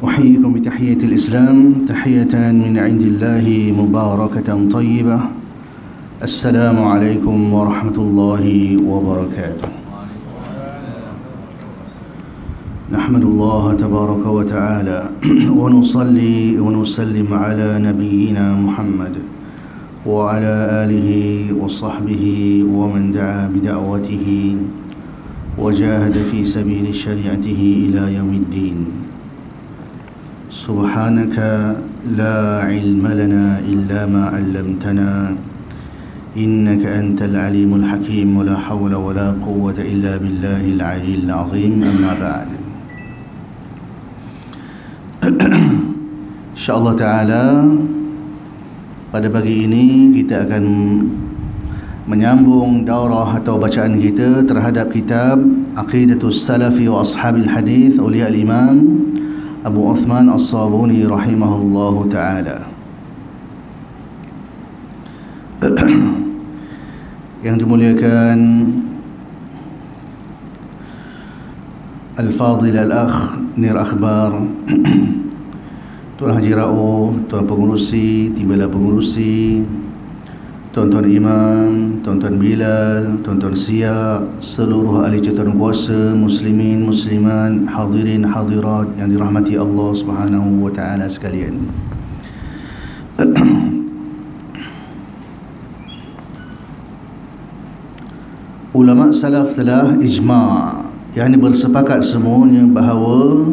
أحييكم بتحية الإسلام تحية من عند الله مباركة طيبة. السلام عليكم ورحمة الله وبركاته. نحمد الله تبارك وتعالى ونصلي ونسلم على نبينا محمد وعلى آله وصحبه ومن دعا بدعوته وجاهد في سبيل شريعته إلى يوم الدين. سبحانك لا علم لنا إلا ما علمتنا إنك أنت العليم الحكيم ولا حول ولا قوة إلا بالله العلي العظيم. أما بعد، InsyaAllah Ta'ala pada pagi ini kita akan menyambung daurah atau bacaan kita terhadap kitab Aqidatus Salafi wa Ashabil Hadith oleh Al-Imam Abu Uthman As-Sabuni rahimahullahu ta'ala. Yang dimuliakan Al-Fadil Al-Akh Nir Akhbar, Tuan Haji Rauf, Tuan Pengurusi, Timbalan Pengurusi, Tuan-tuan Imam, Tuan-tuan Bilal, Tuan-tuan Siak, seluruh ahli jawatan kuasa, muslimin, muslimat, hadirin, hadirat yang dirahmati Allah Subhanahu wa ta'ala sekalian. Ulama salaf telah ijma', yakni bersepakat semuanya bahawa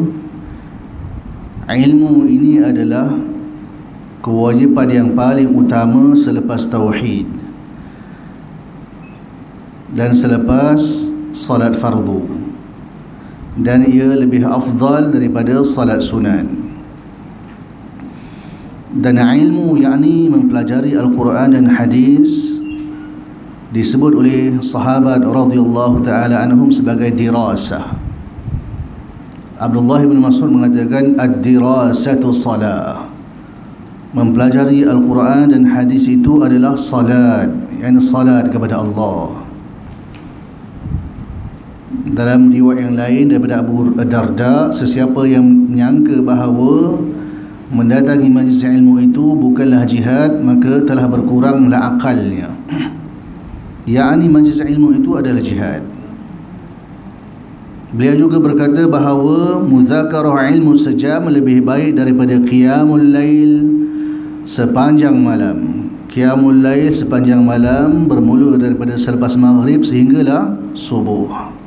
ilmu ini adalah kewajipan yang paling utama selepas tauhid dan selepas salat fardu, dan ia lebih afdal daripada salat sunan. Dan ilmu yakni mempelajari Al-Quran dan hadis disebut oleh sahabat radhiyallahu ta'ala anhum sebagai dirasah. Abdullah bin Mas'ud mengatakan ad-dirasatu salah. Mempelajari Al-Quran dan hadis itu adalah salat, yakni salat kepada Allah. Dalam riwayat yang lain daripada Abu Darda, sesiapa yang menyangka bahawa mendatangi majlis ilmu itu bukanlah jihad, maka telah berkuranglah akalnya. Yakni majlis ilmu itu adalah jihad. Beliau juga berkata bahawa muzakarah ilmu sejam lebih baik daripada qiyamul lail sepanjang malam. Qiyamul lail sepanjang malam bermula daripada selepas maghrib sehinggalah subuh.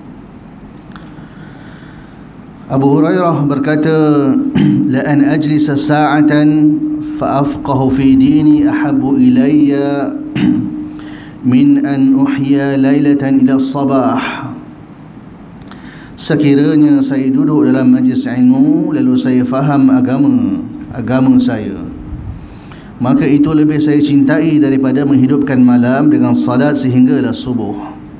Abu Hurairah berkata, la an ajlisa sa'atan fa afqahu fi dini ahabbu ilayya min an uhya lailatan ila sabah. Sekiranya saya duduk dalam majlis ilmu lalu saya faham agama saya, maka itu lebih saya cintai daripada menghidupkan malam dengan salat sehinggalah subuh.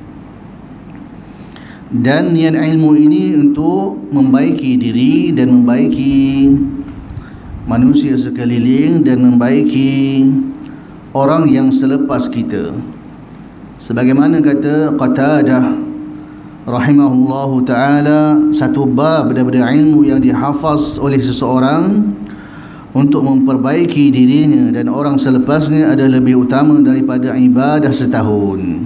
Dan niat ilmu ini untuk membaiki diri dan membaiki manusia sekeliling dan membaiki orang yang selepas kita. Sebagaimana kata Qatadah rahimahullahu ta'ala, satu bab daripada ilmu yang dihafaz oleh seseorang untuk memperbaiki dirinya dan orang selepasnya adalah lebih utama daripada ibadah setahun.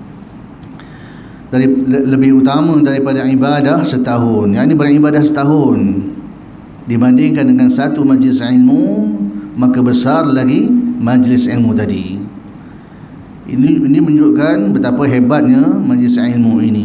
Lebih utama daripada ibadah setahun, yakni beribadah setahun dibandingkan dengan satu majlis ilmu, maka besar lagi majlis ilmu tadi. Ini menunjukkan betapa hebatnya majlis ilmu ini.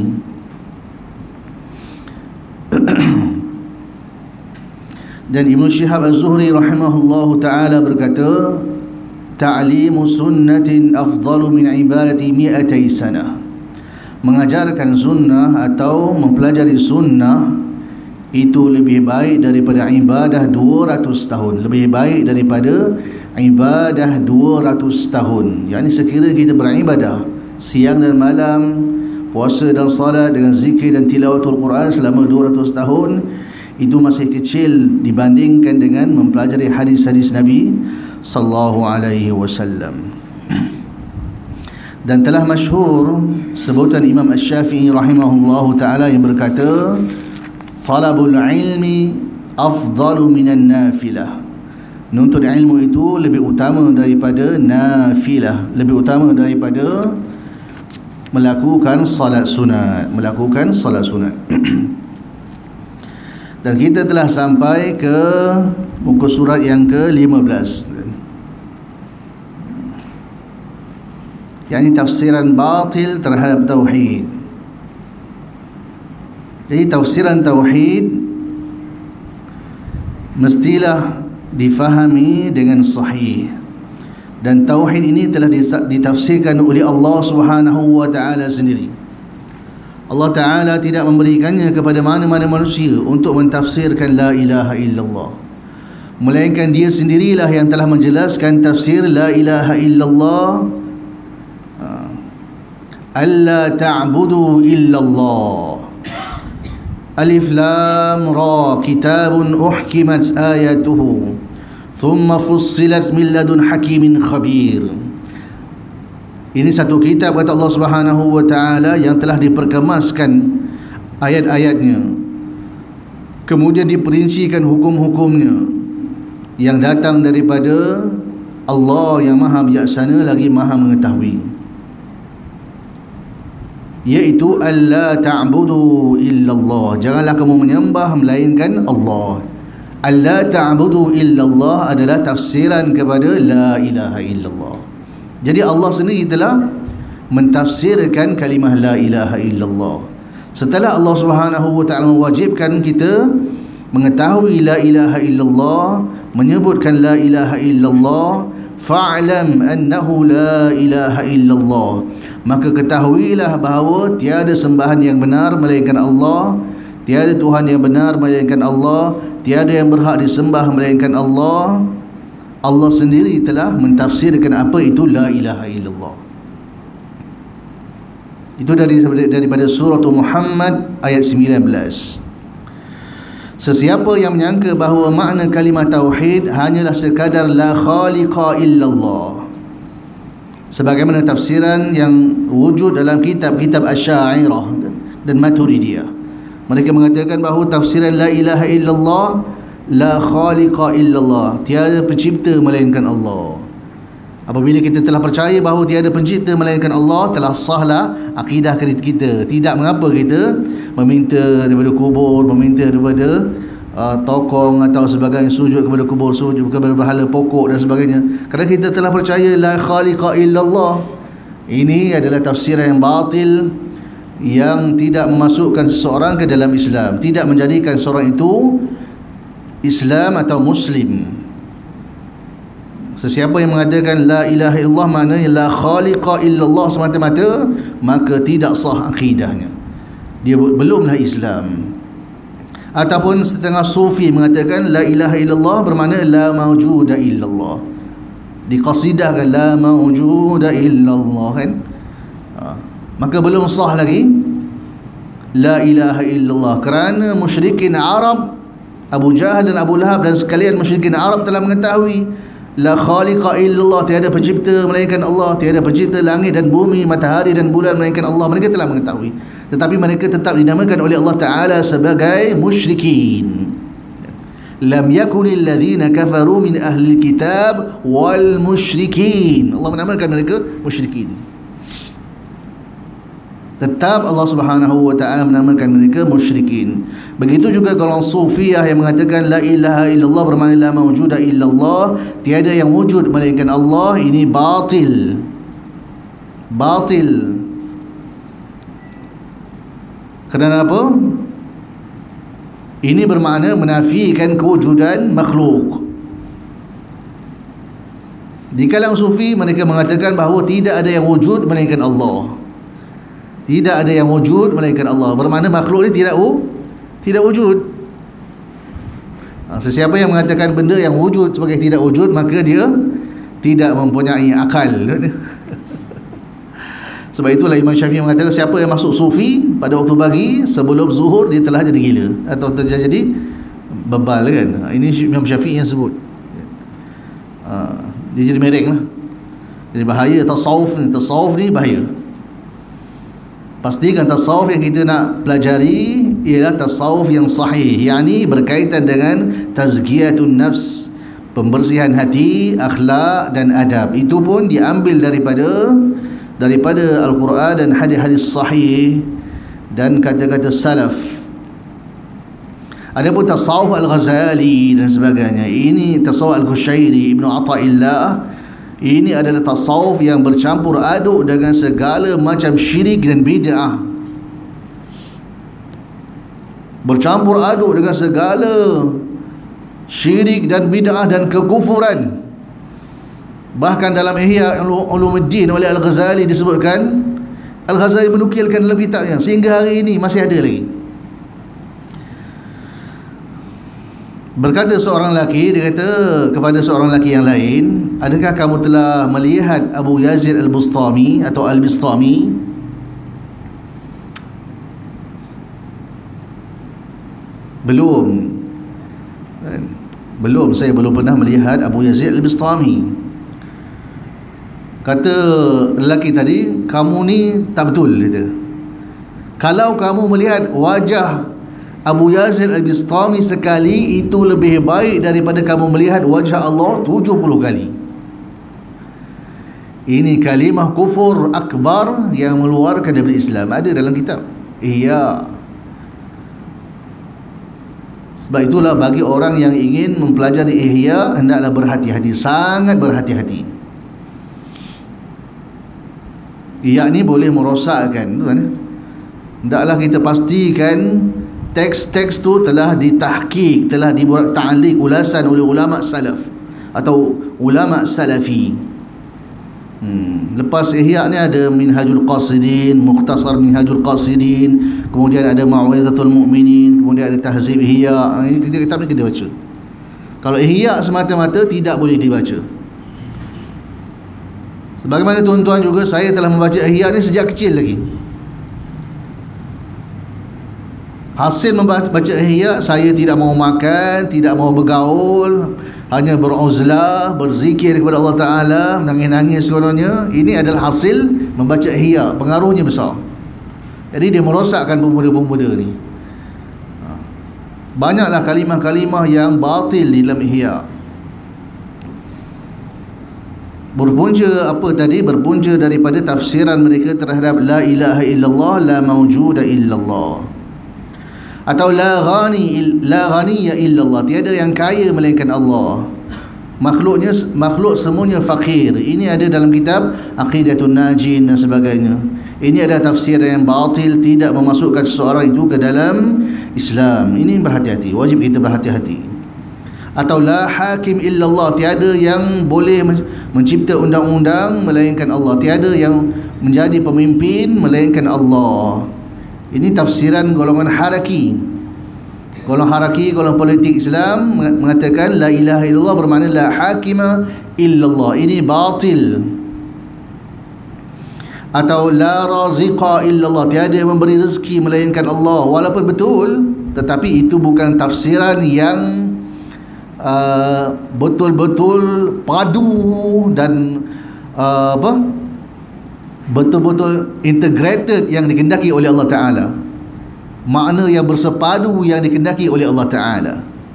Dan Ibn Shihab Az-Zuhri rahimahullahu ta'ala berkata, ta'limu sunnatin afdalu min ibadati mi'atai sanah. Mengajarkan sunnah atau mempelajari sunnah itu lebih baik daripada ibadah 200 tahun. Lebih baik daripada ibadah 200 tahun. Yang ini sekiranya kita beribadah siang dan malam, puasa dan salat dengan zikir dan tilawatul Quran selama 200 tahun, itu masih kecil dibandingkan dengan mempelajari hadis-hadis Nabi sallallahu alaihi wasallam. Dan telah masyhur sebutan Imam Asy-Syafi'i rahimahullahu ta'ala yang berkata, talabul ilmi afdalu minan nafilah. Menuntut ilmu itu lebih utama daripada nafilah, lebih utama daripada melakukan salat sunat, Dan kita telah sampai ke muka surat yang ke-15, yakni tafsiran batil terhadap tauhid. Jadi tafsiran tauhid mestilah difahami dengan sahih, dan tauhid ini telah ditafsirkan oleh Allah Subhanahu wa taala sendiri. Allah Taala tidak memberikannya kepada mana-mana manusia untuk mentafsirkan la ilaha illallah, melainkan Dia sendirilah yang telah menjelaskan tafsir la ilaha illallah. Alla ta'budu illallah. Alif lam ra, kitabun uhkimat ayatuhu thumma fussilat min ladun hakimin khabir. Ini satu kitab, kata Allah Subhanahu wa taala, yang telah diperkemaskan ayat-ayatnya, kemudian diperincikan hukum-hukumnya, yang datang daripada Allah yang maha bijaksana lagi maha mengetahui, iaitu alla ta'budu illallah, janganlah kamu menyembah melainkan Allah. Alla ta'budu illallah adalah tafsiran kepada la ilaha illallah. Jadi Allah sendiri telah mentafsirkan kalimah la ilaha illallah. Setelah Allah Subhanahu wa taala mewajibkan kita mengetahui la ilaha illallah, menyebutkan la ilaha illallah, fa'lam annahu la ilaha illallah, maka ketahuilah bahawa tiada sembahan yang benar melainkan Allah, tiada Tuhan yang benar melainkan Allah, tiada yang berhak disembah melainkan Allah. Allah sendiri telah mentafsirkan apa itu la ilaha illallah. Itu daripada surah Muhammad ayat 19. Sesiapa yang menyangka bahawa makna kalimah tauhid hanyalah sekadar la khaliqa illallah, sebagaimana tafsiran yang wujud dalam kitab-kitab Asy'ariyah dan Maturidiyah, mereka mengatakan bahawa tafsiran la ilaha illallah, la khaliqa illallah, tiada pencipta melainkan Allah. Apabila kita telah percaya bahawa tiada pencipta melainkan Allah, telah sahlah akidah kita. Tidak mengapa kita meminta daripada kubur, meminta daripada tokong atau sebagainya, sujud kepada kubur, sujud kepada berhala pokok dan sebagainya, kerana kita telah percaya la khaliqa illallah. Ini adalah tafsiran yang batil, yang tidak memasukkan seseorang ke dalam Islam, tidak menjadikan seorang itu Islam atau Muslim. Sesiapa yang mengatakan la ilaha illallah maknanya la khaliqa illallah semata-mata, maka tidak sah akidahnya, dia belumlah Islam. Ataupun setengah sufi mengatakan la ilaha illallah bermakna la mawjuda illallah, diqasidahkan la mawjuda illallah, kan? Maka belum sah lagi la ilaha illallah, kerana musyrikin Arab, Abu Jahal dan Abu Lahab dan sekalian musyrikin Arab telah mengetahui la khaliqa illallah, tiada pencipta melainkan Allah, tiada pencipta langit dan bumi, matahari dan bulan melainkan Allah. Mereka telah mengetahui, tetapi mereka tetap dinamakan oleh Allah Ta'ala sebagai musyrikin. Lam yakunil ladzina kafaru min ahli kitab wal musyrikin, Allah menamakan mereka musyrikin. Tetap Allah Subhanahu wa taala menamakan mereka musyrikin. Begitu juga golongan sufiyah yang mengatakan la ilaha illallah bermakna la mawjuda illallah, tiada yang wujud melainkan Allah. Ini batil. Kerana apa? Ini bermakna menafikan kewujudan makhluk. Di kalangan sufi mereka mengatakan bahawa tidak ada yang wujud melainkan Allah. Tidak ada yang wujud melainkan Allah, bermakna makhluk ini tidak wujud. Sesiapa yang mengatakan benda yang wujud sebagai tidak wujud, maka dia tidak mempunyai akal. Sebab itulah Imam Syafi'i mengatakan siapa yang masuk sufi pada waktu pagi sebelum zuhur, dia telah jadi gila atau terjadi bebal, kan? Ini Imam Syafi'i yang sebut. Dia jadi mereng lah. Jadi bahaya tasawuf ni bahaya. Pastikan tasawuf yang kita nak pelajari ialah tasawuf yang sahih, yakni berkaitan dengan tazkiyatun nafs, pembersihan hati, akhlak dan adab. Itu pun diambil daripada Al-Quran dan hadis-hadis sahih dan kata-kata salaf. Adapun tasawuf Al-Ghazali dan sebagainya, ini tasawuf Al-Qushairi, Ibnu Athaillah, ini adalah tasawuf yang bercampur aduk dengan segala macam syirik dan bid'ah, bercampur aduk dengan segala syirik dan bid'ah dan kekufuran. Bahkan dalam Ihya Ulumuddin oleh Al-Ghazali disebutkan, Al-Ghazali menukilkan dalam kitabnya, sehingga hari ini masih ada lagi. Berkata seorang lelaki, dia kata kepada seorang lelaki yang lain, adakah kamu telah melihat Abu Yazid Al-Bustami atau Al-Bistami? Belum, saya belum pernah melihat Abu Yazid Al-Bistami. Kata lelaki tadi, kamu ni tak betul, kata. Kalau kamu melihat wajah Abu Yazid Al-Bistami sekali, itu lebih baik daripada kamu melihat wajah Allah 70 kali. Ini kalimah kufur akbar yang mengeluarkan daripada Islam. Ada dalam kitab Ihya. Sebab itulah bagi orang yang ingin mempelajari Ihya, hendaklah berhati-hati, sangat berhati-hati. Ihya ni boleh merosakkan, hendaklah kita pastikan teks-teks tu telah ditahqiq, telah dibuat ta'liq, ulasan oleh ulama salaf atau ulama salafi. Lepas Ihya ni ada Minhajul Qasidin, Mukhtasar Minhajul Qasidin, kemudian ada Mau'izatul Mu'minin, kemudian ada Tahzib Ihya. Ini kitab ni kita baca. Kalau Ihya semata-mata tidak boleh dibaca. Sebagaimana tuan-tuan juga, saya telah membaca Ihya ni sejak kecil lagi. Hasil membaca Ihya, saya tidak mau makan, tidak mau bergaul, hanya beruzlah, berzikir kepada Allah Ta'ala, menangis-nangis sebenarnya. Ini adalah hasil membaca Ihya. Pengaruhnya besar. Jadi dia merosakkan pemuda-pemuda ni. Banyaklah kalimah-kalimah yang batil di dalam Ihya. Berpunca apa tadi? Berpunca daripada tafsiran mereka terhadap la ilaha illallah, la mawjuda illallah, atau la ghaniya illallah, tiada yang kaya melainkan Allah. Makhluk semuanya fakir. Ini ada dalam kitab Aqidatun Najin dan sebagainya. Ini adalah tafsir yang batil, tidak memasukkan seseorang itu ke dalam Islam. Ini berhati-hati, wajib kita berhati-hati. Atau la hakim illallah, tiada yang boleh mencipta undang-undang melainkan Allah, tiada yang menjadi pemimpin melainkan Allah. Ini tafsiran golongan haraki. Golongan politik Islam mengatakan la ilaha illallah bermakna la hakima illallah. Ini batil. Atau la raziqa illallah, tiada yang memberi rezeki melainkan Allah. Walaupun betul, tetapi itu bukan tafsiran yang betul-betul padu dan betul-betul integrated yang dikehendaki oleh Allah Ta'ala. Makna yang bersepadu yang dikehendaki oleh Allah Ta'ala.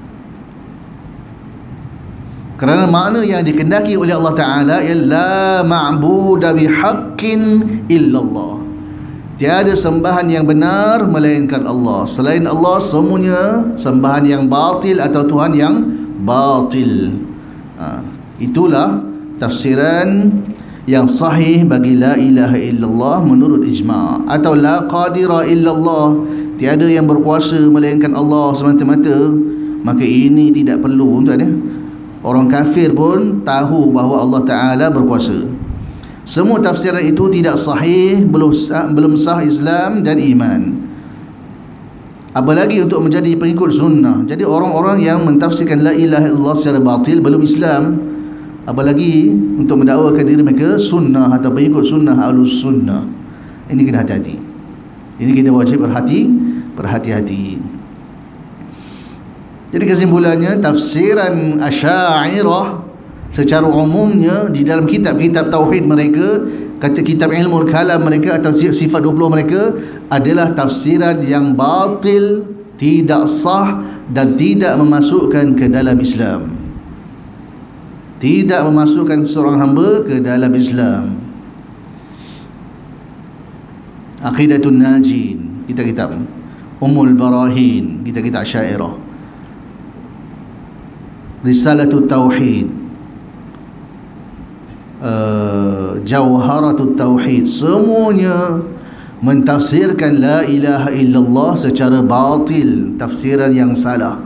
Kerana makna yang dikehendaki oleh Allah Ta'ala ialah la ma'buda bihaqqin illallah, tiada sembahan yang benar melainkan Allah. Selain Allah semuanya sembahan yang batil atau Tuhan yang batil. Itulah tafsiran yang sahih bagi la ilaha illallah menurut ijma'. Atau la qadira illallah, tiada yang berkuasa melainkan Allah semata-mata. Maka ini tidak perlu untuk orang kafir pun tahu bahawa Allah Ta'ala berkuasa. Semua tafsiran itu tidak sahih, belum sah Islam dan iman. Apalagi untuk menjadi pengikut sunnah. Jadi orang-orang yang mentafsirkan la ilaha illallah secara batil belum Islam, apalagi untuk mendakwakan diri mereka sunnah atau pengikut sunnah ahlus sunnah. Ini kena hati-hati. Ini kita wajib berhati-hati. Jadi kesimpulannya, tafsiran Asy'ariyah secara umumnya di dalam kitab-kitab tauhid mereka kata kitab ilmu kalam mereka atau sifat 20 mereka adalah tafsiran yang batil, tidak sah dan tidak memasukkan ke dalam Islam. Tidak memasukkan seorang hamba ke dalam Islam. Aqidatun Najin, kita kitab Ummul Barahin, kita kitab Syairah, Risalatut Tauhid, Jawharatut Tauhid, semuanya mentafsirkan la ilaha illallah secara batil, tafsiran yang salah.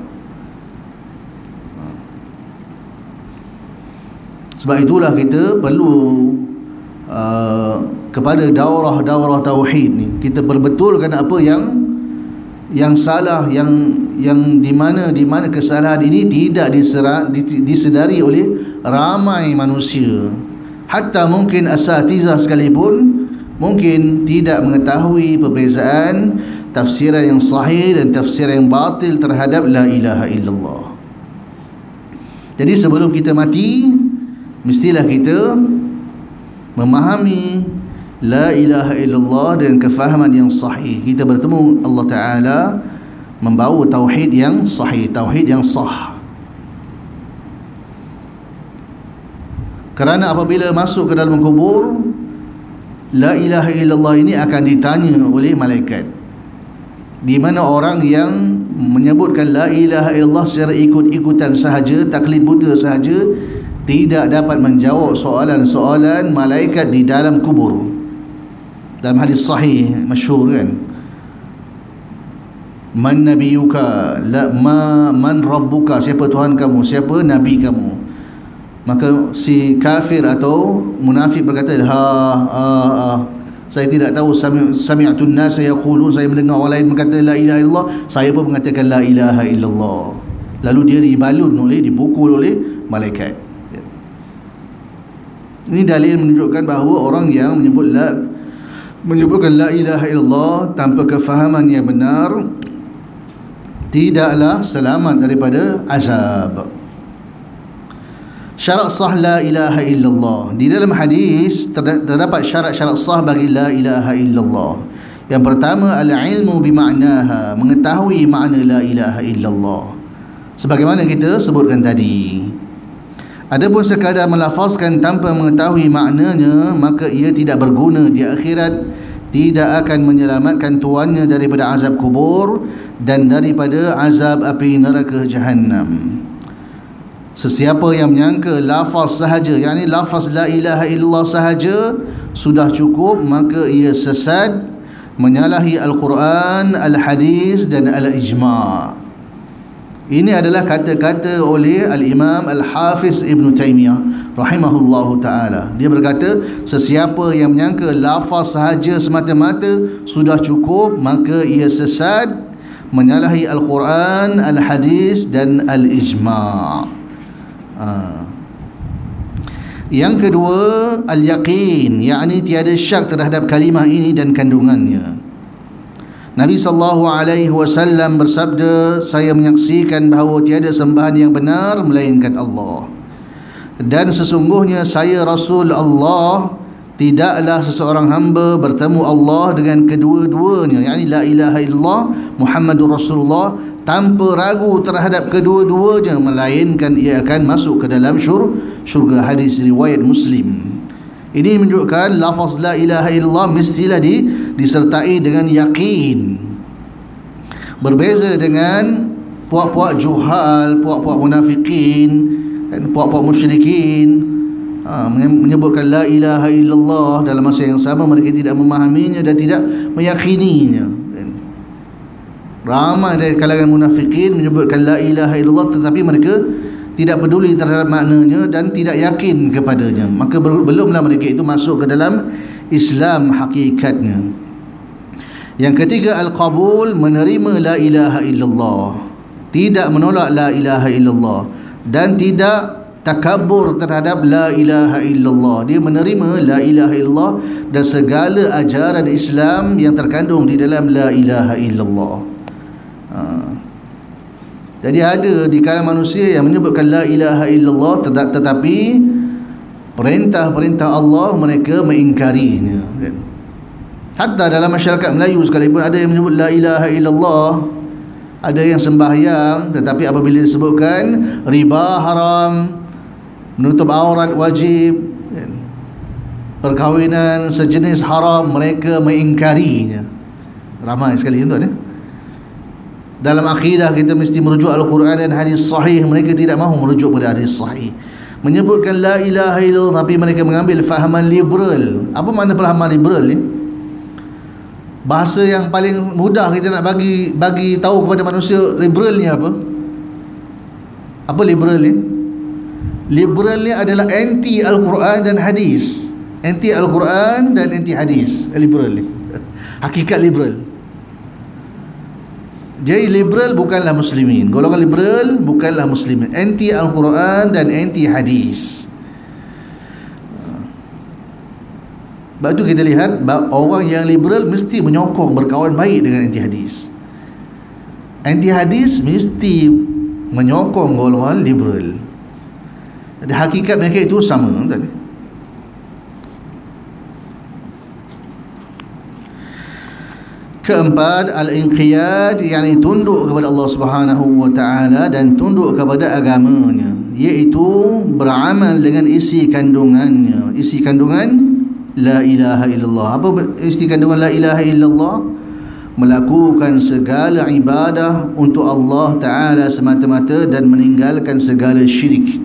Sebab itulah kita perlu kepada daurah-daurah tauhid ni kita perbetulkan apa yang salah, yang di mana kesalahan ini tidak disedari oleh ramai manusia. Hatta mungkin asatizah sekalipun mungkin tidak mengetahui perbezaan tafsiran yang sahih dan tafsiran yang batil terhadap la ilaha illallah. Jadi sebelum kita mati, mestilah kita memahami la ilaha illallah dengan kefahaman yang sahih. Kita bertemu Allah Ta'ala membawa tauhid yang sahih, tauhid yang sah. Kerana apabila masuk ke dalam kubur, la ilaha illallah ini akan ditanya oleh malaikat. Di mana orang yang menyebutkan la ilaha illallah secara ikut-ikutan sahaja, taklid buta sahaja, tidak dapat menjawab soalan-soalan malaikat di dalam kubur. Dalam hadis sahih masyhur kan, man nabiyuka, man rabbuka, siapa Tuhan kamu, siapa nabi kamu. Maka si kafir atau munafik berkata, saya tidak tahu, sami'atun nas yaqulun, saya mendengar orang lain berkata la ilaha illallah, saya pun mengatakan la ilaha illallah. Lalu dia dipukul oleh malaikat. Ini dalil menunjukkan bahawa orang yang menyebutkan la ilaha illallah tanpa kefahaman yang benar tidaklah selamat daripada azab. Syarat sah la ilaha illallah. Di dalam hadis terdapat syarat-syarat sah bagi la ilaha illallah. Yang pertama, al-ilmu bimaknaha, mengetahui makna la ilaha illallah. Sebagaimana kita sebutkan tadi. Adapun sekadar melafazkan tanpa mengetahui maknanya, maka ia tidak berguna di akhirat, tidak akan menyelamatkan tuannya daripada azab kubur dan daripada azab api neraka Jahannam. Sesiapa yang menyangka lafaz sahaja, yakni lafaz la ilaha illallah sahaja sudah cukup, maka ia sesat, menyalahi Al-Quran, Al-Hadis dan Al-Ijma'. Ini adalah kata-kata oleh Al-Imam Al-Hafiz Ibn Taymiyah rahimahullahu ta'ala. Dia berkata, sesiapa yang menyangka lafaz sahaja semata-mata sudah cukup, maka ia sesat, menyalahi Al-Quran, Al-Hadis dan Al-Ijma'. Yang kedua, al-yaqin, yakni tiada syak terhadap kalimah ini dan kandungannya. Nabi SAW bersabda, saya menyaksikan bahawa tiada sembahan yang benar melainkan Allah, dan sesungguhnya saya Rasul Allah, tidaklah seseorang hamba bertemu Allah dengan kedua-duanya, yakni la ilaha illallah Muhammadur Rasulullah, tanpa ragu terhadap kedua-duanya, melainkan ia akan masuk ke dalam syurga. Hadis riwayat Muslim. Ini menunjukkan lafaz la ilaha illallah mestilah disertai dengan yakin. Berbeza dengan puak-puak juhal, puak-puak munafikin, puak-puak musyrikin, menyebutkan la ilaha illallah dalam masa yang sama mereka tidak memahaminya dan tidak meyakininya. Ramai dari kalangan munafikin menyebutkan la ilaha illallah tetapi mereka tidak peduli terhadap maknanya dan tidak yakin kepadanya. Maka belumlah mereka itu masuk ke dalam Islam hakikatnya. Yang ketiga, al-qabul, menerima la ilaha illallah, tidak menolak la ilaha illallah dan tidak takabur terhadap la ilaha illallah. Dia menerima la ilaha illallah dan segala ajaran Islam yang terkandung di dalam la ilaha illallah. Jadi ada di kalangan manusia yang menyebutkan la ilaha illallah tetapi perintah-perintah Allah mereka mengingkarinya, kan? Hatta dalam masyarakat Melayu sekalipun ada yang menyebut la ilaha illallah, ada yang sembahyang, tetapi apabila disebutkan riba haram, menutup aurat wajib, kan, perkahwinan sejenis haram, mereka mengingkarinya. Ramai sekali tuan, ya? Dalam akidah kita mesti merujuk Al-Quran dan hadis sahih, mereka tidak mahu merujuk pada hadis sahih. Menyebutkan la ilaha illallah tapi mereka mengambil fahaman liberal. Apa makna fahaman liberal ni? Bahasa yang paling mudah kita nak bagi tahu kepada manusia, liberal ni apa? Apa liberal ni? Liberal ni adalah anti Al-Quran dan hadis. Anti Al-Quran dan anti hadis. Liberal ni hakikat liberal. Jadi liberal bukanlah muslimin. Golongan liberal bukanlah muslimin. Anti Al-Quran dan anti hadis. Sebab tu kita lihat orang yang liberal mesti menyokong berkawan baik dengan anti hadis. Anti hadis mesti menyokong golongan liberal. Jadi hakikat mereka itu sama, kan? Keempat, al-inqiyad, yakni tunduk kepada Allah Subhanahu wa taala dan tunduk kepada agamanya, iaitu beramal dengan isi kandungannya. Isi kandungan la ilaha illallah. Apa isi kandungan la ilaha illallah? Melakukan segala ibadah untuk Allah Ta'ala semata-mata dan meninggalkan segala syirik.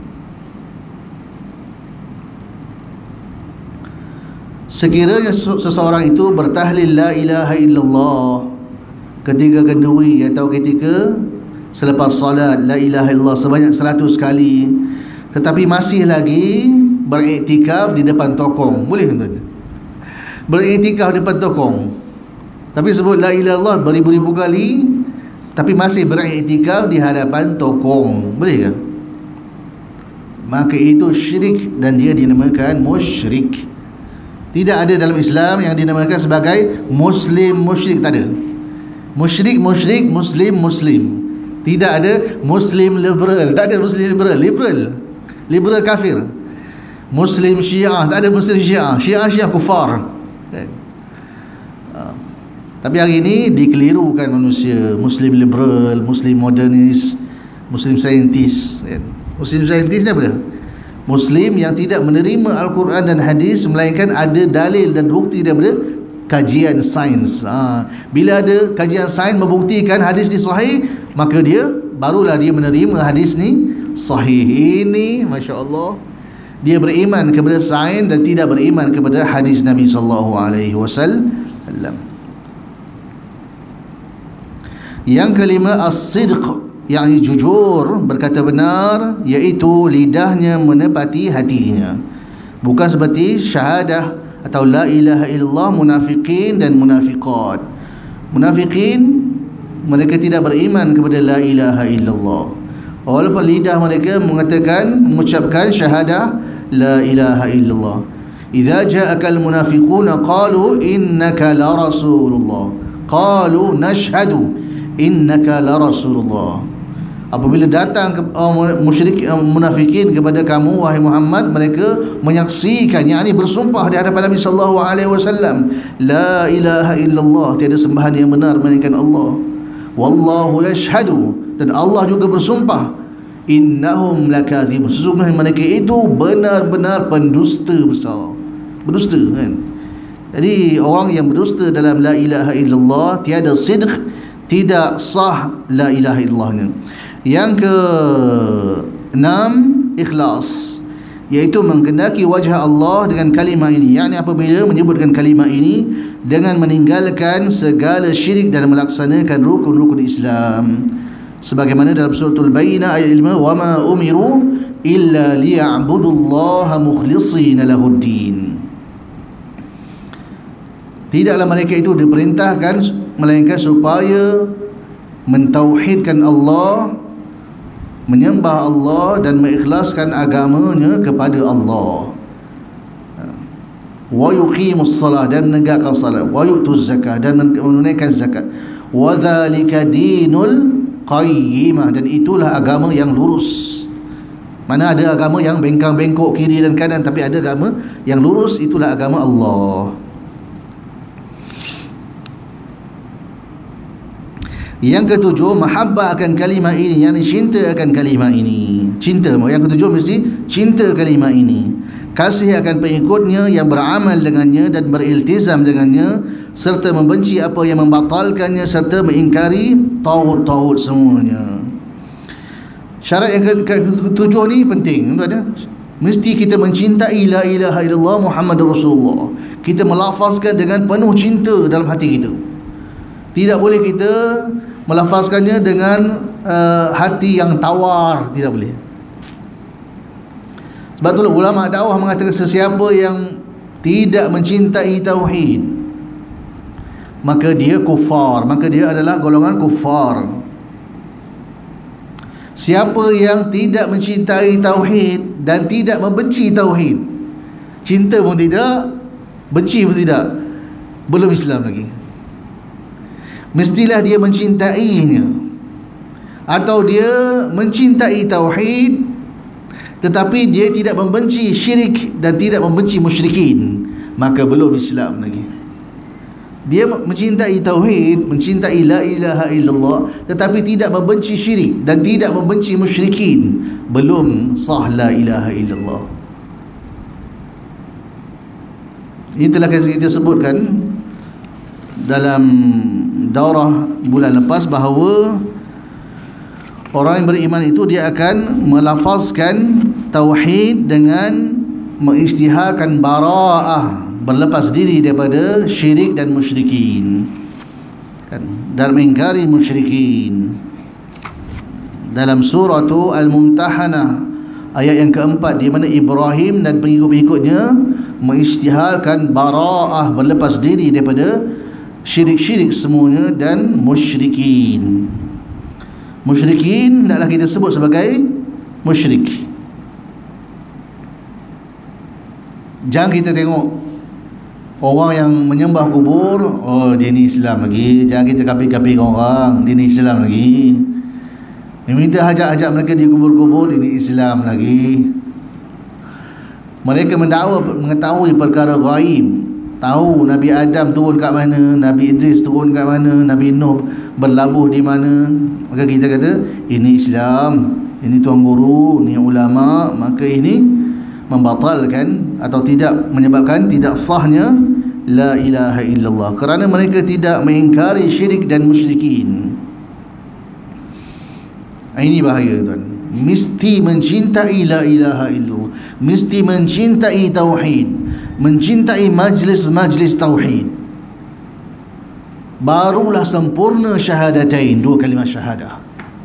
Sekiranya seseorang itu bertahlil la ilaha illallah ketika kenduri atau ketika selepas salat la ilaha illallah sebanyak 100 kali, tetapi masih lagi beriktikaf di depan tokong, boleh tuan? Beriktikaf di depan tokong tapi sebut la ilaha illallah beribu-ribu kali, tapi masih beriktikaf di hadapan tokong, boleh ke? Maka itu syirik dan dia dinamakan musyrik. Tidak ada dalam Islam yang dinamakan sebagai muslim musyrik, tak ada. Musyrik musyrik, muslim muslim. Tidak ada muslim liberal, tak ada muslim liberal. Liberal kafir. Muslim Syiah, tak ada muslim Syiah. Syiah kufar, kan? Tapi hari ini dikelirukan manusia. Muslim liberal, muslim modernis, muslim saintis, kan? Muslim saintis ni apa dia? Muslim yang tidak menerima Al-Quran dan hadis, melainkan ada dalil dan bukti daripada kajian sains. Bila ada kajian sains membuktikan hadis ni sahih, maka barulah dia menerima hadis ni sahih. Ini Masya Allah, dia beriman kepada sains dan tidak beriman kepada hadis Nabi SAW. Yang kelima, as-sidq, yang jujur, berkata benar, iaitu lidahnya menepati hatinya. Bukan seperti syahadah atau la ilaha illallah munafiqin dan munafiqat. Munafiqin, mereka tidak beriman kepada la ilaha illallah, walaupun lidah mereka mengucapkan syahadah la ilaha illallah. Idza ja'akal munafiquna qalu innaka la rasulullah qalu nashhadu innaka la rasulullah. Apabila datang musyrik munafikin kepada kamu wahai Muhammad, mereka menyaksikan, yakni bersumpah di hadapan Nabi sallallahu alaihi wasallam, la ilaha illallah, tiada sembahan yang benar melainkan Allah, wallahu yashhadu, dan Allah juga bersumpah, innahum lakadzibun, sesungguhnya mereka itu benar-benar pendusta besar. Berdusta, kan? Jadi orang yang berdusta dalam la ilaha illallah, tiada sidq, tidak sah la ilaha illallahnya. Yang ke-6, ikhlas, iaitu menghendaki wajah Allah dengan kalimah ini, yakni apabila menyebutkan kalimah ini dengan meninggalkan segala syirik dan melaksanakan rukun-rukun Islam, sebagaimana dalam suratul Bayyinah ayat 5, wa ma umiru illa liya'budullaha mukhlishina lahuddin. Tidaklah mereka itu diperintahkan melainkan supaya mentauhidkan Allah, menyembah Allah dan mengikhlaskan agamanya kepada Allah. Wa yuqimus salah, dan menegakkan salat, wa yu'tuz zakah, dan menunaikan zakat. Wa dzalika dinul qayyimah, dan itulah agama yang lurus. Mana ada agama yang bengkang-bengkok kiri dan kanan, tapi ada agama yang lurus, itulah agama Allah. Yang ketujuh, mahabbah akan kalimah ini, yang cinta akan kalimah ini. Cinta, yang ketujuh mesti cinta kalimah ini. Kasih akan pengikutnya yang beramal dengannya dan beriltizam dengannya, serta membenci apa yang membatalkannya, serta mengingkari taghut-taghut semuanya. Syarat yang ketujuh ni penting, tuan-tuan. Mesti kita mencintai la ilaha illallah Muhammadur Rasulullah. Kita melafazkan dengan penuh cinta dalam hati kita. Tidak boleh kita melafazkannya dengan hati yang tawar, tidak boleh. Sebab itulah ulama dakwah mengatakan sesiapa yang tidak mencintai tauhid, maka dia kufar, maka dia adalah golongan kufar. Siapa yang tidak mencintai tauhid dan tidak membenci tauhid, cinta pun tidak, benci pun tidak, belum Islam lagi. Mestilah dia mencintainya, atau dia mencintai tauhid tetapi dia tidak membenci syirik dan tidak membenci musyrikin, maka belum Islam lagi. Dia mencintai tauhid, mencintai la ilaha illallah, tetapi tidak membenci syirik dan tidak membenci musyrikin, belum sah la ilaha illallah. Ini telah kita sebutkan dalam daurah bulan lepas bahawa orang yang beriman itu dia akan melafazkan tauhid dengan mengisytiharkan bara'ah, berlepas diri daripada syirik dan musyrikin, dan mengingkari musyrikin. Dalam surah Al-Mumtahanah ayat yang keempat, di mana Ibrahim dan pengikut-pengikutnya mengisytiharkan bara'ah, berlepas diri daripada syirik-syirik semuanya dan musyrikin. Musyrikin hendaklah kita sebut sebagai musyrik. Jangan kita tengok orang yang menyembah kubur, oh dia ni Islam lagi. Jangan kita kapi-kapi orang, dia ni Islam lagi. Minta hajat-hajat mereka di kubur-kubur, dia ni Islam lagi. Mereka mendakwa mengetahui perkara ghaib, tahu Nabi Adam turun kat mana, Nabi Idris turun kat mana, Nabi Nuh berlabuh di mana. Maka kita kata ini Islam, ini tuan guru, ini ulama, maka ini membatalkan atau tidak, menyebabkan tidak sahnya la ilaha illallah, kerana mereka tidak mengingkari syirik dan musyrikin. Ini bahaya, tuan. Mesti mencintai la ilaha illallah, mesti mencintai tauhid, mencintai majlis-majlis tauhid, barulah sempurna syahadatain, dua kalimah syahadah.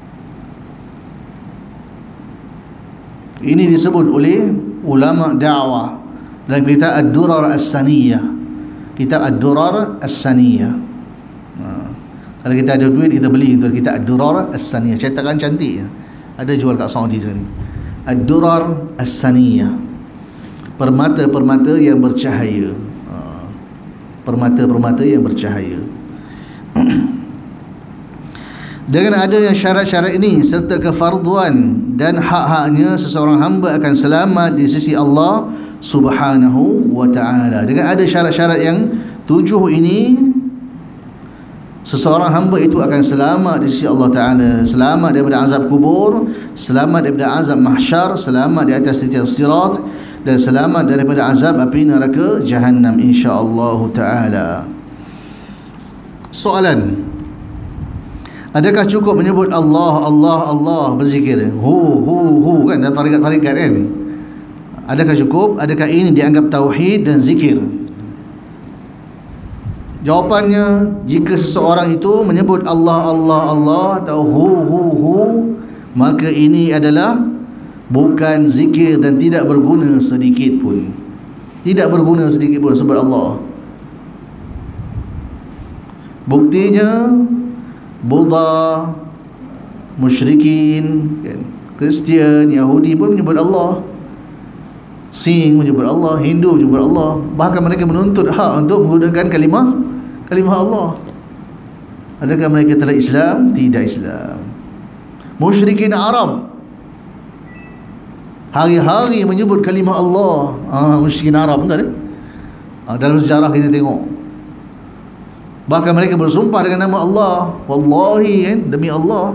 Ini disebut oleh ulama dakwah dalam kitab Ad-Durar As-Saniyah. Kitab Ad-Durar As-Saniyah. Kalau kita ada duit, kita beli itu kitab Ad-Durar As-Saniyah. Cetakan cantik, ada jual kat Saudi sekarang ni. Ad-Durar As-Saniyah, permata-permata yang bercahaya. Permata-permata yang bercahaya. Dengan adanya syarat-syarat ini serta kefarduan dan hak-haknya, seseorang hamba akan selamat di sisi Allah Subhanahu wa ta'ala. Dengan ada syarat-syarat yang 7 ini, seseorang hamba itu akan selamat di sisi Allah Ta'ala. Selamat daripada azab kubur, selamat daripada azab mahsyar, selamat di atas titik sirat, dan selamat daripada azab api neraka jahannam, insya-Allah Ta'ala. Soalan: adakah cukup menyebut Allah, Allah, Allah, berzikir hu kan, dan tarikat-tarikat kan? Adakah cukup? Adakah ini dianggap tauhid dan zikir? Jawapannya, jika seseorang itu menyebut Allah, Allah, Allah atau hu, maka ini adalah bukan zikir dan tidak berguna sedikit pun. Tidak berguna sedikit pun sebut Allah. Buktinya Buddha, musyrikin, Kristian, Yahudi pun menyebut Allah. Sing menyebut Allah, Hindu menyebut Allah. Bahkan mereka menuntut hak untuk menggunakan kalimah Allah. Adakah mereka telah Islam? Tidak Islam. Musyrikin Arab hari-hari menyebut kalimah Allah. Musyrikin Arab, betul dalam sejarah kita tengok, bahkan mereka bersumpah dengan nama Allah, wallahi, demi Allah.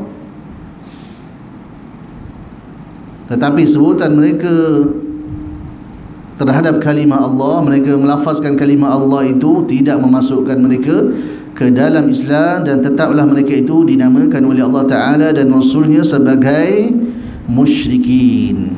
Tetapi sebutan mereka terhadap kalimah Allah, mereka melafazkan kalimah Allah itu tidak memasukkan mereka ke dalam Islam, dan tetaplah mereka itu dinamakan oleh Allah Ta'ala dan Rasulnya sebagai musyrikin.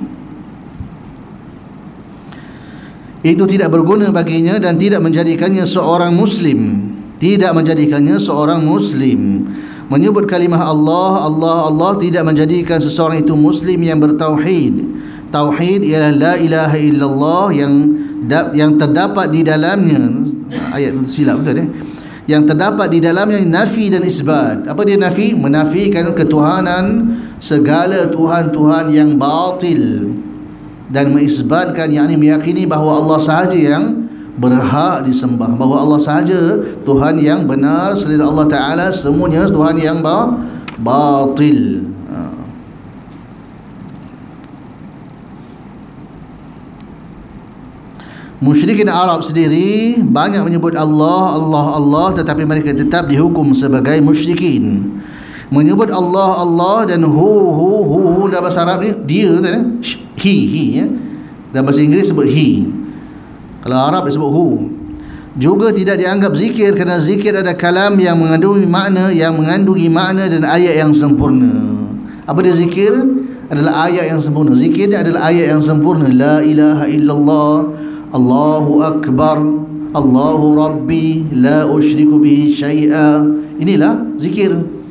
Itu tidak berguna baginya dan tidak menjadikannya seorang Muslim. Tidak menjadikannya seorang Muslim. Menyebut kalimah Allah, Allah, Allah tidak menjadikan seseorang itu Muslim yang bertauhid. Tauhid ialah la ilaha illallah yang terdapat di dalamnya, ayat silap betul yang terdapat di dalamnya nafi dan isbat. Apa dia nafi? Menafikan ketuhanan segala tuhan-tuhan yang batil, dan mengisbatkan, yakni meyakini bahawa Allah sahaja yang berhak disembah, bahawa Allah sahaja Tuhan yang benar, selain Allah Ta'ala semuanya Tuhan yang batil. Musyrikin Arab sendiri banyak menyebut Allah, Allah, Allah, tetapi mereka tetap dihukum sebagai musyrikin. Menyebut Allah, Allah dan hu dalam bahasa Arab ni dia, he dalam bahasa Inggeris sebut he, kalau Arab disebut hu. Juga tidak dianggap zikir, kerana zikir ada kalam yang mengandungi makna dan ayat yang sempurna. Apa dia zikir? Adalah ayat yang sempurna. Zikir dia adalah ayat yang sempurna. La ilaha illallah, Allahu Akbar, Allahu Rabbi, la usyriku bihi syai'a. Inilah zikir.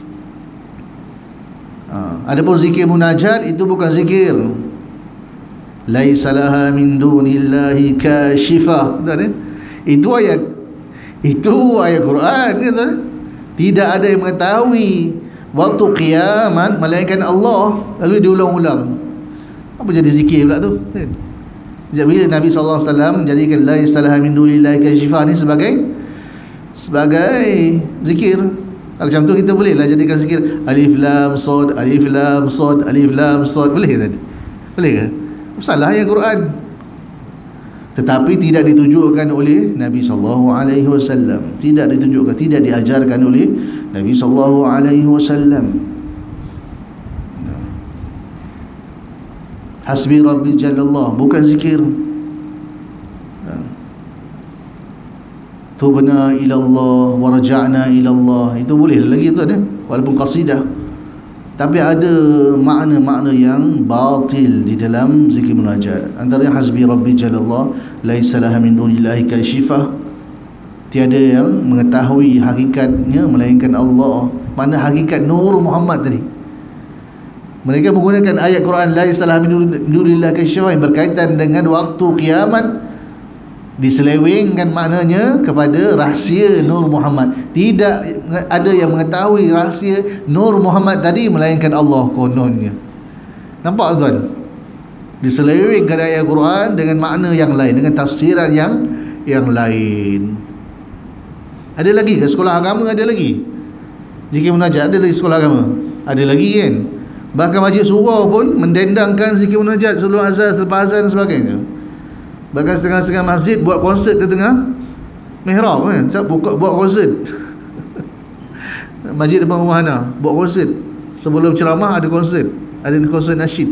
Adapun zikir munajat itu bukan zikir. Laisa laha min dunillahi kashifah. Itu ayat Quran, gitu. Tidak ada yang mengetahui waktu kiamat melainkan Allah. Lalu diulang-ulang. Apa jadi zikir pula tu? Bila Nabi SAW menjadikan la ilaha min dunillahi kashifah ni sebagai zikir. Kalau macam tu kita bolehlah jadikan zikir alif lam sad, alif lam sad, alif lam sad. Boleh tadi? Boleh ke? Salah ayat Quran. Tetapi tidak ditunjukkan oleh Nabi SAW. Tidak ditunjukkan, tidak diajarkan oleh Nabi SAW. Hasbi Rabbi Jalallah, bukan zikir. Tubna ilallah wa raja'na ilallah, itu boleh lagi tu ada, walaupun qasidah. Tapi ada makna-makna yang batil di dalam zikir munajat. Antaranya hasbi Rabbi Jalallah, laisa laha min dunillahi kashifah. Tiada yang mengetahui hakikatnya melainkan Allah. Mana hakikat Nur Muhammad tadi? Mereka menggunakan ayat Quran laisa laha min dunillahi kashifah yang berkaitan dengan waktu kiamat, diselewengkan maknanya kepada rahsia Nur Muhammad. Tidak ada yang mengetahui rahsia Nur Muhammad tadi melainkan Allah kononnya. Nampak tuan? Diselewengkan ayat Quran dengan makna yang lain, dengan tafsiran yang lain. Ada lagi ke sekolah agama? Ada lagi zikir munajat? Ada lagi sekolah agama? Ada lagi kan? Bahkan Masjid Surau pun mendendangkan zikir munajat sebelum azan, selepas azan dan sebagainya. Bahkan setengah-setengah masjid buat konsert di tengah mihrab kan. Buat konsert. Masjid depan rumah Hana buat konsert. Sebelum ceramah ada konsert. Ada konsert nasyid.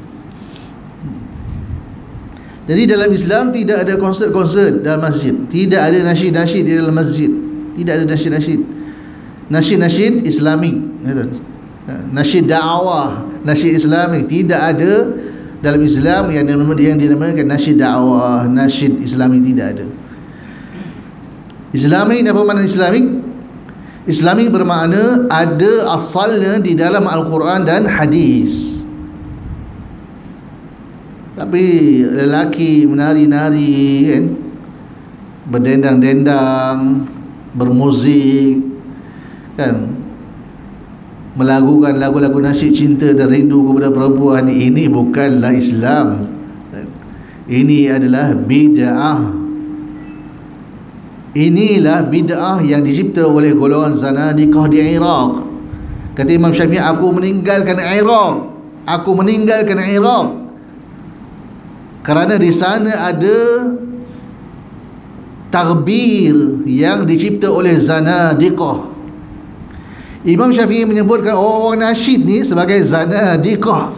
Jadi dalam Islam tidak ada konsert-konsert dalam masjid. Tidak ada nasyid-nasyid di dalam masjid. Tidak ada nasyid-nasyid. Nasyid-nasyid Islamik. Nasyid dakwah, nasyid Islamik tidak ada dalam Islam yang dinamakan nasyid dakwah, nasyid Islami, tidak ada. Islamik, apa makna Islamik? Islamik bermakna ada asalnya di dalam Al-Quran dan hadis. Tapi lelaki menari-nari kan, berdendang-dendang, bermuzik kan, melagukan lagu-lagu nasyid cinta dan rindu kepada perempuan, ini bukanlah Islam. Ini adalah bid'ah. Inilah bid'ah yang dicipta oleh golongan Zanadiqah di Iraq. Kata Imam Syafi'i, aku meninggalkan Iraq. kerana di sana ada takbir yang dicipta oleh zanadiqah. Imam Syafi'i menyebutkan orang nasyid ni sebagai zanadiqah,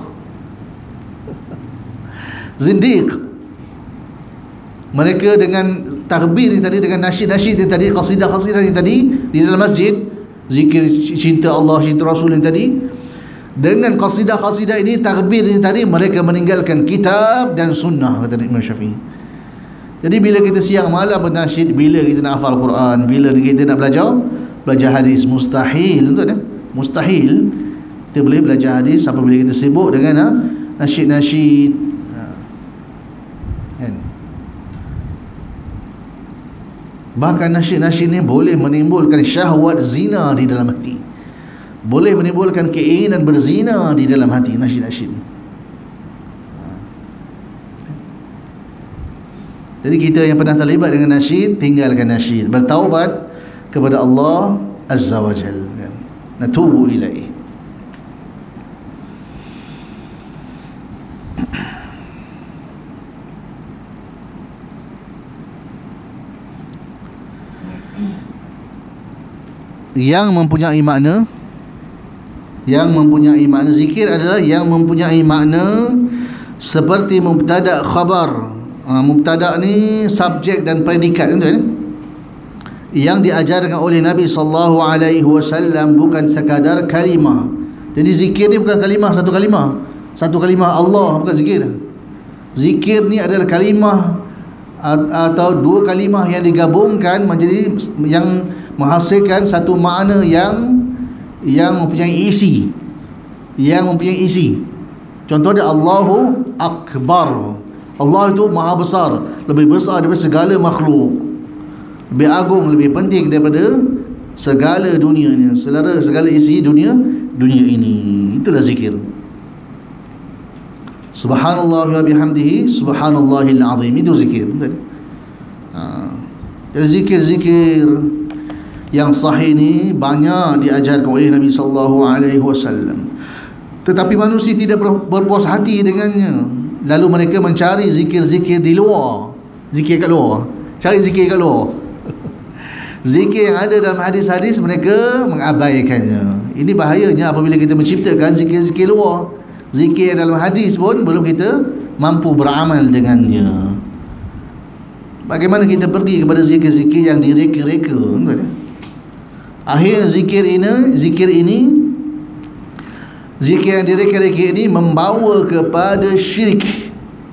zindiq. Mereka dengan takbir ni tadi, dengan nasyid-nasyid ni tadi, qasidah-qasidah ni tadi di dalam masjid, zikir cinta Allah, cinta Rasul ni tadi, dengan qasidah-qasidah ini, takbir ni tadi, mereka meninggalkan kitab dan sunnah, kata Imam Syafi'i. Jadi bila kita siang malam bernasyid, bila kita nak hafal Quran, bila kita nak belajar hadis, mustahil tuan, mustahil kita boleh belajar hadis apabila kita sibuk dengan nasyid-nasyid, kan? Bahkan nasyid-nasyid ni boleh menimbulkan syahwat zina di dalam hati, boleh menimbulkan keinginan berzina di dalam hati nasyid-nasyid ni. Jadi kita yang pernah terlibat dengan nasyid, tinggalkan nasyid, bertaubat kepada Allah Azza wa Jal, kan? Natubu ilaih. Yang mempunyai makna, zikir adalah yang mempunyai makna seperti mubtada' khabar. Mubtada' ni subjek dan predikat, kan? Yang diajarkan oleh Nabi SAW, bukan sekadar kalimah. Jadi zikir ni bukan kalimah, satu kalimah Allah, bukan zikir. Zikir ni adalah kalimah atau dua kalimah yang digabungkan menjadi, yang menghasilkan satu makna yang mempunyai isi, Contoh dia Allahu Akbar. Allah itu maha besar, lebih besar daripada segala makhluk, lebih agung, lebih penting daripada segala dunianya, segala isi dunia ini. Itulah zikir. Subhanallah wa bihamdihi subhanallahil azim, itu zikir. Jadi zikir yang sahih ni banyak diajarkan oleh Nabi SAW. Tetapi manusia tidak berpuas hati dengannya, lalu mereka mencari zikir-zikir di luar, zikir kat luar, cari zikir kat luar. Zikir yang ada dalam hadis-hadis mereka mengabaikannya. Ini bahayanya apabila kita menciptakan zikir-zikir luar. Zikir dalam hadis pun belum kita mampu beramal dengannya. Bagaimana kita pergi kepada zikir-zikir yang direka-reka? Akhirnya zikir yang direka-reka ini membawa kepada syirik.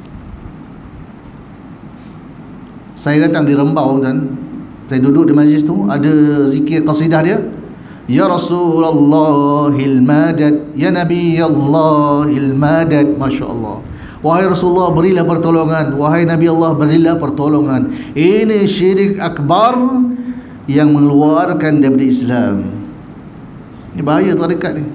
Saya datang di Rembau, dan saya duduk di majlis tu, ada zikir qasidah dia, Ya Rasulullahil madad, Ya Nabi Allahil madad. Masya Allah. Wahai Rasulullah, berilah pertolongan. Wahai Nabi Allah, berilah pertolongan. Ini syirik akbar yang mengeluarkan daripada Islam. Ini bahaya tarekat ni.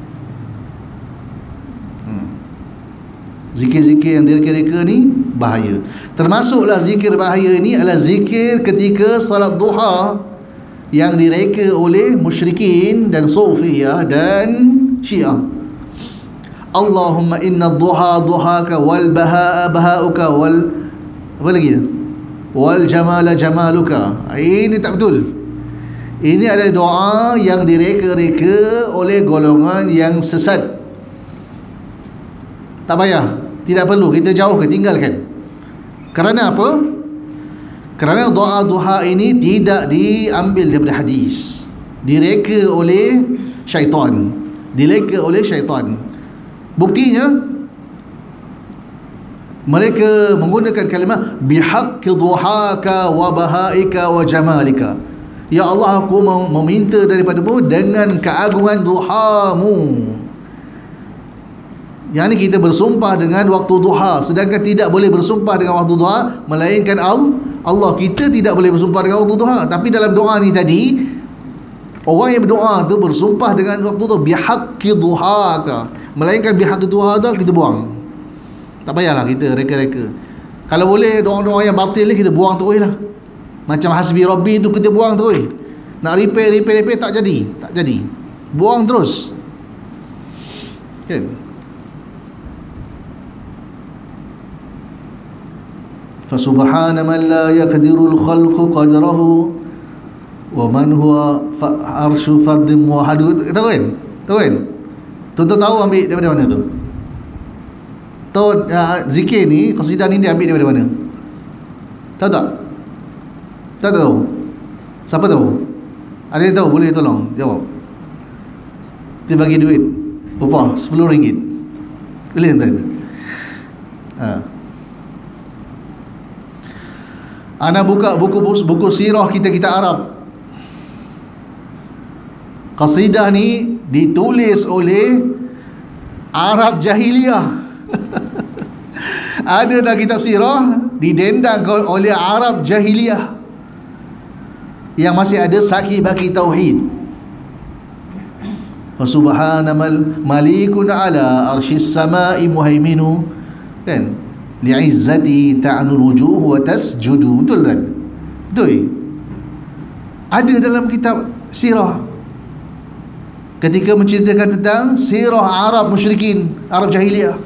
Zikir-zikir yang direka-reka ni bahaya. Termasuklah zikir bahaya ini adalah zikir ketika salat duha yang direka oleh musyrikin dan sufiyah dan syiah. Allahumma inna duha duhaka wal bahaa bahauka wal apa lagi? Wal jamala jamaluka. Ini tak betul. Ini adalah doa yang direka-reka oleh golongan yang sesat. Tak payah, tidak perlu, kita jauhkan, tinggalkan. Kerana apa? Kerana doa duha ini tidak diambil daripada hadis, direka oleh syaitan, Buktinya mereka menggunakan kalimah bihaqqi duhaka wa bahaika wa jamalika. Ya Allah, aku meminta daripadamu dengan keagungan duhamu. Yang ni kita bersumpah dengan waktu duha, sedangkan tidak boleh bersumpah dengan waktu duha melainkan Allah. Kita tidak boleh bersumpah dengan waktu duha, tapi dalam doa ni tadi, orang yang berdoa tu bersumpah dengan waktu tu bihaqqi duhaka, melainkan bihaqqi duha tu kita buang. Tak payahlah kita reka-reka. Kalau boleh doa-doa yang batil ni kita buang terus lah. Macam hasbi rabbi tu kita buang terus. Nak repair tak jadi. Buang terus. Kan? Fasubhana man la yaqdirul khalqu qadrahu wa man huwa arsyu fardin muwahhadu. Tahu kan? Tahu kan? Tuan-tuan tahu ambil daripada mana tu? Tahu zikir ni, qasidah ni dia ambil daripada mana? Tahu tak? Tak tahu? Siapa tahu? Ada yang tahu? Boleh tolong jawab. Dia bagi duit upah RM10. Boleh tuan? Ana buka buku sirah kita Arab. Qasidah ni ditulis oleh Arab jahiliyah. Ada dalam kitab sirah didendang oleh Arab jahiliyah yang masih ada saki baki tauhid. Wa subhanamal malikun ala arsyis samai muhaiminu, kan, li'izzati ta'nul wujuh wa tasjudu. Betul kan? Betul. Ada dalam kitab sirah ketika menceritakan tentang sirah Arab musyrikin, Arab jahiliyah.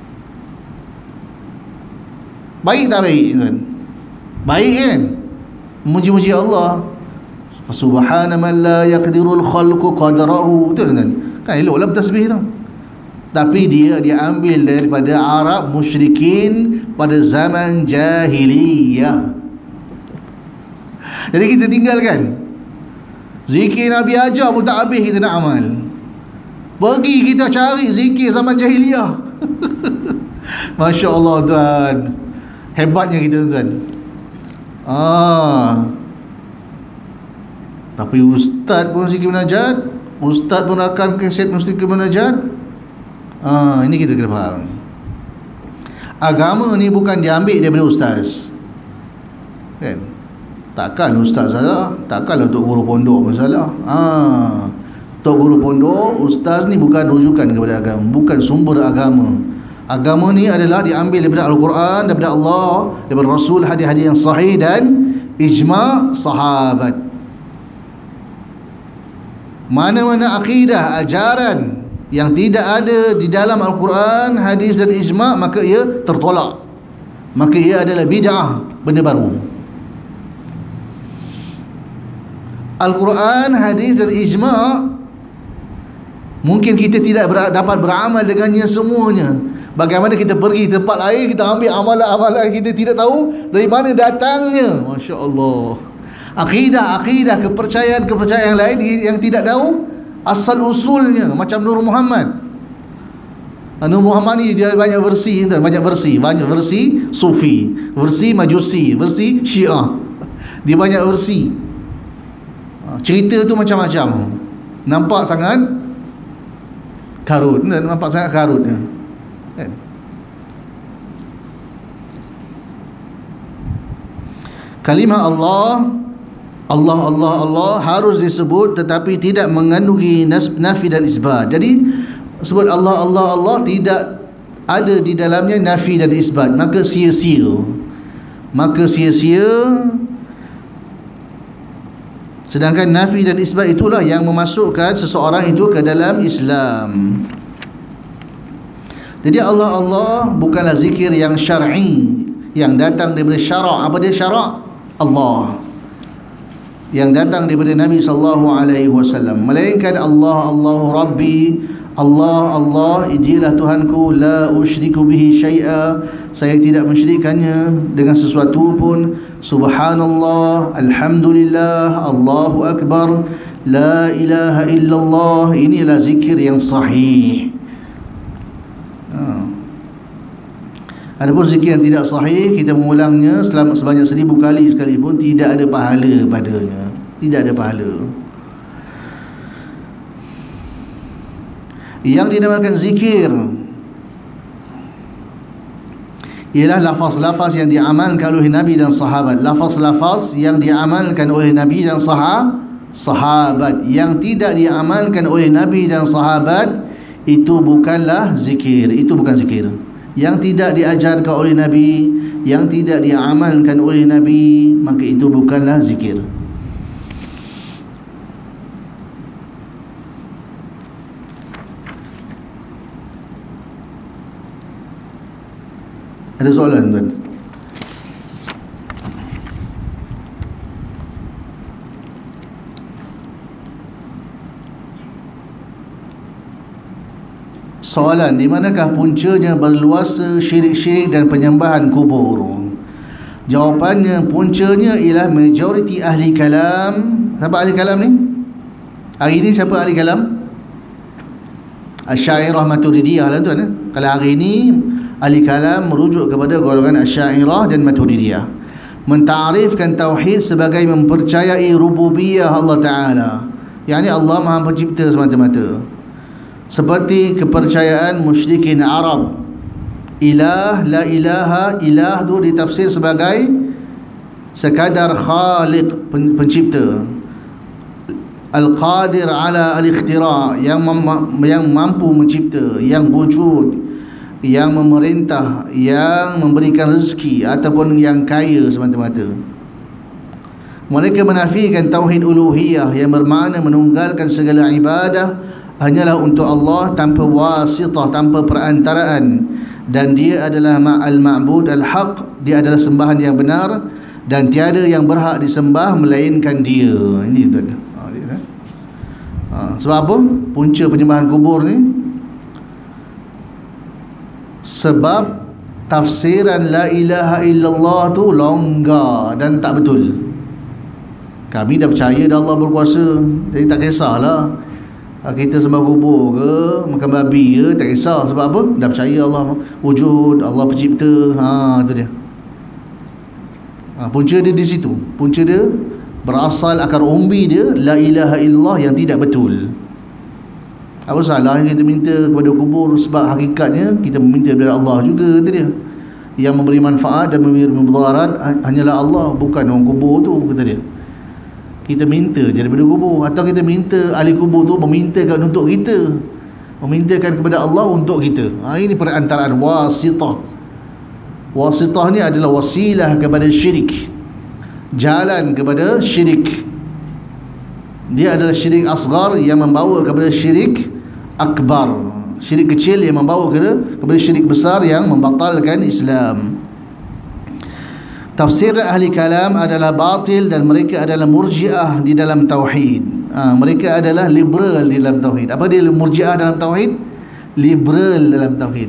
Baik tak baik kan? Baik kan? Memuji-muji Allah. Subhana man la yaqdirul khalqu qadrahu. Betul kan? Kan eloklah bertasbih tu. Tapi dia ambil daripada Arab musyrikin pada zaman jahiliyah. Jadi kita tinggalkan. Zikir Nabi ajar pun tak habis kita nak amal. Pergi kita cari zikir zaman jahiliyah. Masya Allah tuan. Hebatnya kita tuan. Tapi ustaz pun zikir munajat, ustaz pun akan kaset zikir munajat. Ini kita kena faham. Agama ni bukan diambil daripada ustaz, kan? Takkan ustaz salah, takkanlah tok guru pondok pun salah. Tok guru pondok, ustaz ni bukan rujukan kepada agama, bukan sumber agama. Agama ni adalah diambil daripada Al-Quran, daripada Allah, daripada Rasul, hadis-hadis yang sahih dan ijma' sahabat. Mana-mana akidah, ajaran yang tidak ada di dalam Al-Quran, hadis dan ijma', maka ia tertolak, maka ia adalah bid'ah, benda baru. Al-Quran, hadis dan ijma' mungkin kita tidak dapat beramal dengannya semuanya. Bagaimana kita pergi tempat lain, kita ambil amalan-amalan kita tidak tahu dari mana datangnya. Masya Allah. Akidah, kepercayaan lain yang tidak tahu asal usulnya, macam Nur Muhammad. Nur Muhammad ni dia banyak versi, banyak versi Sufi, versi Majusi, versi Syiah. Dia banyak versi. Cerita tu macam-macam. Nampak sangat karut, nampak sangat karut dia. Kan? Kalimah Allah harus disebut tetapi tidak mengandungi nafi dan isbat. Jadi sebut Allah tidak ada di dalamnya nafi dan isbat, maka sia-sia. Sedangkan nafi dan isbat itulah yang memasukkan seseorang itu ke dalam Islam. Jadi Allah bukanlah zikir yang syar'i, yang datang daripada syarak. Apa dia syarak? Allah, yang datang daripada Nabi sallallahu alaihi wasallam. Melainkan Allahu Rabbi, Allah dialah Tuhanku, la usyriku bihi syai'a, saya tidak mensyirikkannya dengan sesuatu pun. Subhanallah, alhamdulillah, Allahu akbar, la ilaha illallah. Inilah zikir yang sahih. Adapun zikir yang tidak sahih, kita mengulangnya sebanyak 1000 kali sekalipun, tidak ada pahala padanya. Tidak ada pahala. Yang dinamakan zikir ialah lafaz-lafaz yang diamalkan oleh Nabi dan sahabat. Lafaz-lafaz yang diamalkan oleh Nabi dan sahabat. Yang tidak diamalkan oleh Nabi dan sahabat, itu bukanlah zikir. Itu bukan zikir. Yang tidak diajarkan oleh Nabi, yang tidak diamalkan oleh Nabi, maka itu bukanlah zikir. Ada soalan tuan? Soalan, di manakah puncanya berluasa syirik-syirik dan penyembahan kubur? Jawapannya, puncanya ialah majoriti ahli kalam. Siapa ahli kalam ni? Hari ni siapa ahli kalam? Asy'ariyah Maturidiyah lah tuan. Kalau hari ni ahli kalam merujuk kepada golongan Asy'ariyah dan Maturidiyah, mentarifkan tauhid sebagai mempercayai rububiyah Allah Ta'ala, yakni Allah Maha Pencipta semata-mata, seperti kepercayaan musyrikin Arab. Ilah, la ilaha, ilah tu ditafsir sebagai sekadar khaliq, pencipta. Al-qadir ala al-ikhtira, yang mampu mencipta, yang wujud, yang memerintah, yang memberikan rezeki, ataupun yang kaya semata-mata. Mereka menafikan tauhid uluhiyah yang bermakna menunggalkan segala ibadah hanyalah untuk Allah tanpa wasitah, tanpa perantaraan, dan dia adalah al-ma'bud al-haq, dia adalah sembahan yang benar dan tiada yang berhak disembah melainkan dia. Ini tuan. Sebab apa punca penyembahan kubur ni? Sebab tafsiran la ilaha illallah tu longgar dan tak betul. Kami dah percaya dah Allah berkuasa, jadi tak kisahlah kita sembah kubur ke, makan babi ke, tak kisah. Sebab apa? Dah percaya Allah wujud, Allah pencipta. Tu dia. Punca dia di situ. Punca dia berasal, akar umbi dia la ilaha illallah yang tidak betul. Apa salah kita minta kepada kubur? Sebab hakikatnya kita meminta kepada Allah juga, kata dia. Yang memberi manfaat dan memberi mudarat hanyalah Allah, bukan orang kubur tu, kata dia. Kita minta je daripada kubur, atau kita minta ahli kubur tu memintakan untuk kita, memintakan kepada Allah untuk kita. Ini perantaraan wasitah. Wasitah ni adalah wasilah kepada syirik, jalan kepada syirik. Dia adalah syirik asghar yang membawa kepada syirik akbar, syirik kecil yang membawa kepada syirik besar yang membatalkan Islam. Tafsir ahli kalam adalah batil dan mereka adalah murji'ah di dalam tauhid. Mereka adalah liberal di dalam tauhid. Apa dia murji'ah dalam tauhid? Liberal dalam tauhid.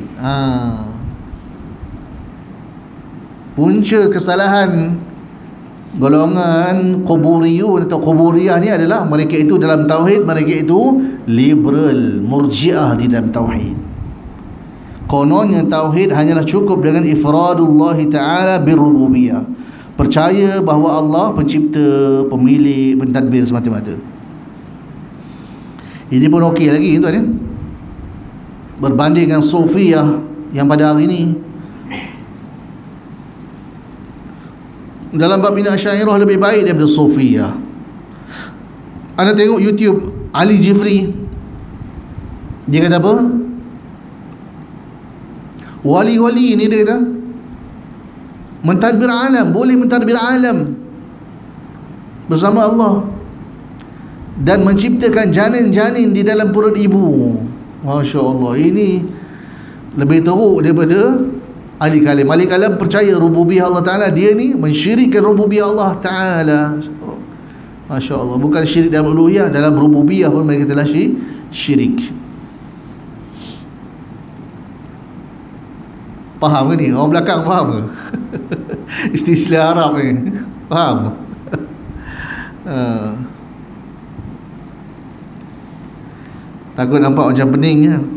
Punca kesalahan golongan kuburiyun atau kuburiyah ni adalah mereka itu dalam tauhid, mereka itu liberal, murji'ah di dalam tauhid. Kononnya tauhid hanyalah cukup dengan ifradullah ta'ala birrububiyah, percaya bahawa Allah pencipta, pemilik, pentadbir semata-mata. Ini pun okey lagi tuan ya, berbanding dengan Sufiyah yang pada hari ini. Dalam bab bina Asy'ariyah lebih baik daripada Sufiyah. Anda tengok YouTube Ali Jifri, dia kata apa? Wali-wali ni dia kata mentadbir alam, boleh mentadbir alam bersama Allah dan menciptakan janin-janin di dalam perut ibu. Masya Allah, ini lebih teruk daripada ahli kalam. Ahli kalam percaya rububiyah Allah Ta'ala, dia ni mensyirikkan rububiyah Allah Ta'ala. Masya Allah, bukan syirik dalam uluhiyah, dalam rububiyah pun mereka telah syirik. Faham ke ni? Orang belakang faham ke? Istilah Arab ni faham? Takut nampak macam pening je.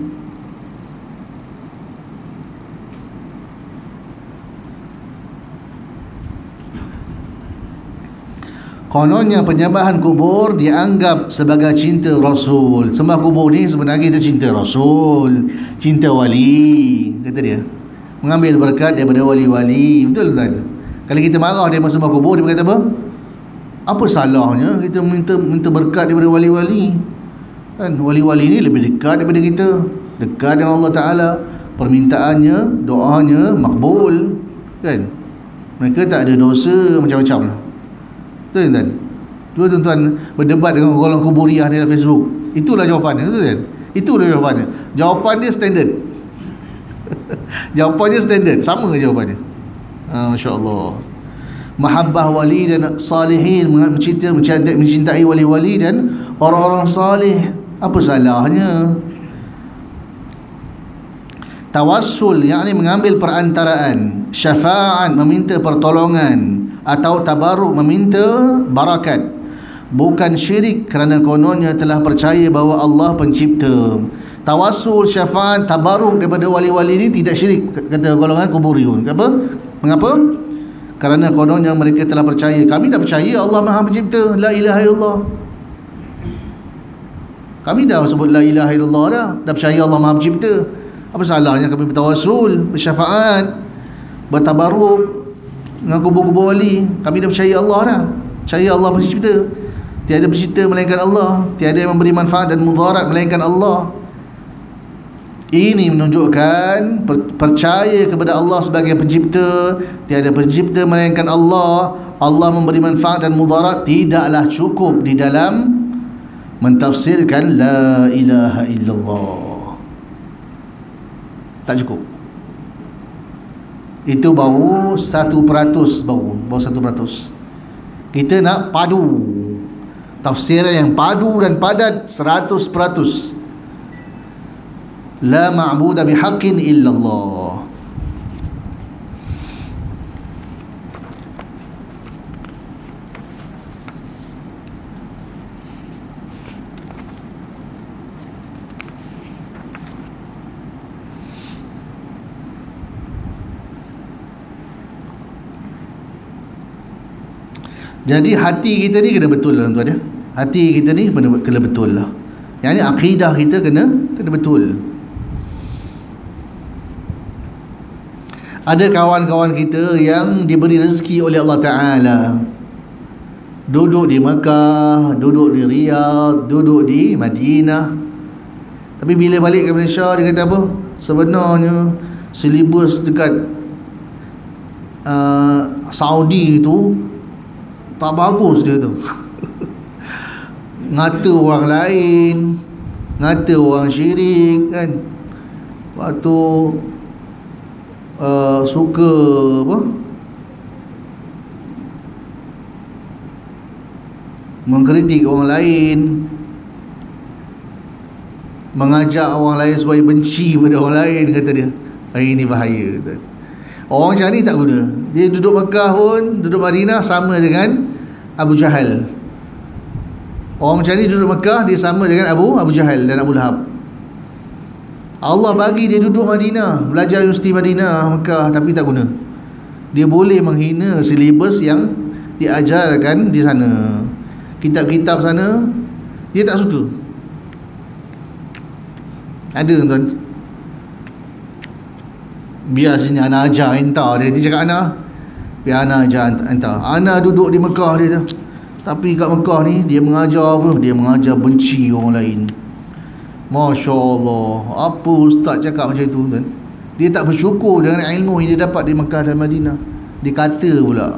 Kononnya penyembahan kubur dianggap sebagai cinta Rasul. Sembah kubur ni sebenarnya kita cinta Rasul, cinta wali, kata dia. Mengambil berkat daripada wali-wali. Betul kan? Kalau kita marah dia masa sembah kubur, dia berkata apa? Apa salahnya kita minta berkat daripada wali-wali? Kan wali-wali ni lebih dekat daripada kita, dekat dengan Allah Ta'ala, permintaannya, doanya makbul, kan? Mereka tak ada dosa macam-macam lah. Betul kan? Dua tuan-tuan berdebat dengan golongan kuburiyah ni dalam Facebook. Itulah jawapannya, betul kan? Itulah jawapannya. Jawapan dia standard. Jawapannya standard, sama jawapannya. Masya Allah. Mahabbah wali dan salihin, mencintai wali-wali dan orang-orang salih. Apa salahnya? Tawassul yakni mengambil perantaraan, syafa'at meminta pertolongan, atau tabarruk meminta barakat. Bukan syirik kerana kononnya telah percaya bahawa Allah pencipta. Tawassul, syafa'at, tabarruk daripada wali-wali ini tidak syirik, kata golongan kuburiyun. Kenapa? Mengapa? Kerana kononnya mereka telah percaya. Kami dah percaya Allah Maha Pencipta, la ilaha illallah. Kami dah sebut la ilaha illallah dah percaya Allah Maha Pencipta. Apa salahnya kami bertawassul, bersyafaat, bertabarruk dengan kubur-kubur wali? Kami dah percaya Allah dah. Percaya Allah pencipta. Tiada pencipta melainkan Allah, tiada yang memberi manfaat dan mudarat melainkan Allah. Ini menunjukkan percaya kepada Allah sebagai pencipta, tiada pencipta melainkan Allah. Allah memberi manfaat dan mudarat tidaklah cukup di dalam mentafsirkan la ilaha illallah. Tak cukup. Itu baru 1%, baru 1%. Kita nak padu, tafsiran yang padu dan padat 100%. La ma'budu bihaqqin illallah. Jadi hati kita ni kena betul lah tuan ya. Hati kita ni kena betul lah. Yang ni akidah kita kena betul. Ada kawan-kawan kita yang diberi rezeki oleh Allah Ta'ala, duduk di Mekah, duduk di Riyadh, duduk di Madinah. Tapi bila balik ke Malaysia, dia kata apa? Sebenarnya silibus dekat Saudi tu tak bagus dia tu. Ngata orang lain, ngata orang syirik kan. Waktu suka apa, mengkritik orang lain, mengajak orang lain supaya benci pada orang lain, kata dia. Ini bahaya, kata. Orang macam ni tak guna. Dia duduk Mekah pun, duduk Madinah sama dengan Abu Jahal. Orang macam ni duduk Mekah, dia sama dengan Abu Jahal dan Abu Lahab. Allah bagi dia duduk Madinah, belajar Universiti Madinah, Mekah, tapi tak guna. Dia boleh menghina silibus yang diajarkan di sana, kitab-kitab sana, dia tak suka. Ada tuan, biar sini ana ajar entah dia cakap ana, biar ana ajar entah. Ana duduk di Mekah dia tu. Tapi kat Mekah ni dia mengajar apa? Dia mengajar benci orang lain. Masya Allah, apa ustaz cakap macam tu kan? Dia tak bersyukur dengan ilmu yang dia dapat di Mekah dan Madinah. Dia kata pula.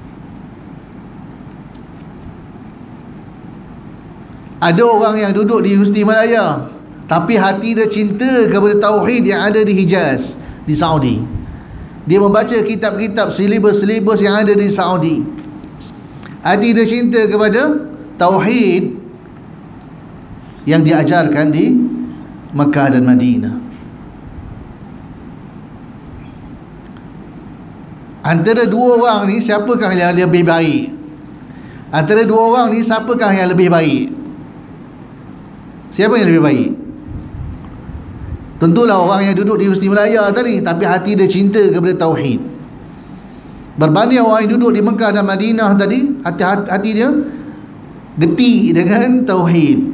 Ada orang yang duduk di Universiti Malaya, tapi hati dia cinta kepada tauhid yang ada di Hijaz, di Saudi. Dia membaca kitab-kitab silibus-silibus yang ada di Saudi. Hati dia cinta kepada tauhid yang diajarkan di Mekah dan Madinah. Antara dua orang ni, siapakah yang lebih baik? Antara dua orang ni, siapakah yang lebih baik? Siapa yang lebih baik? Tentulah orang yang duduk di Universiti Malaya tadi, tapi hati dia cinta kepada tauhid. Berbanding orang yang duduk di Mekah dan Madinah tadi, hati dia geti dengan tauhid.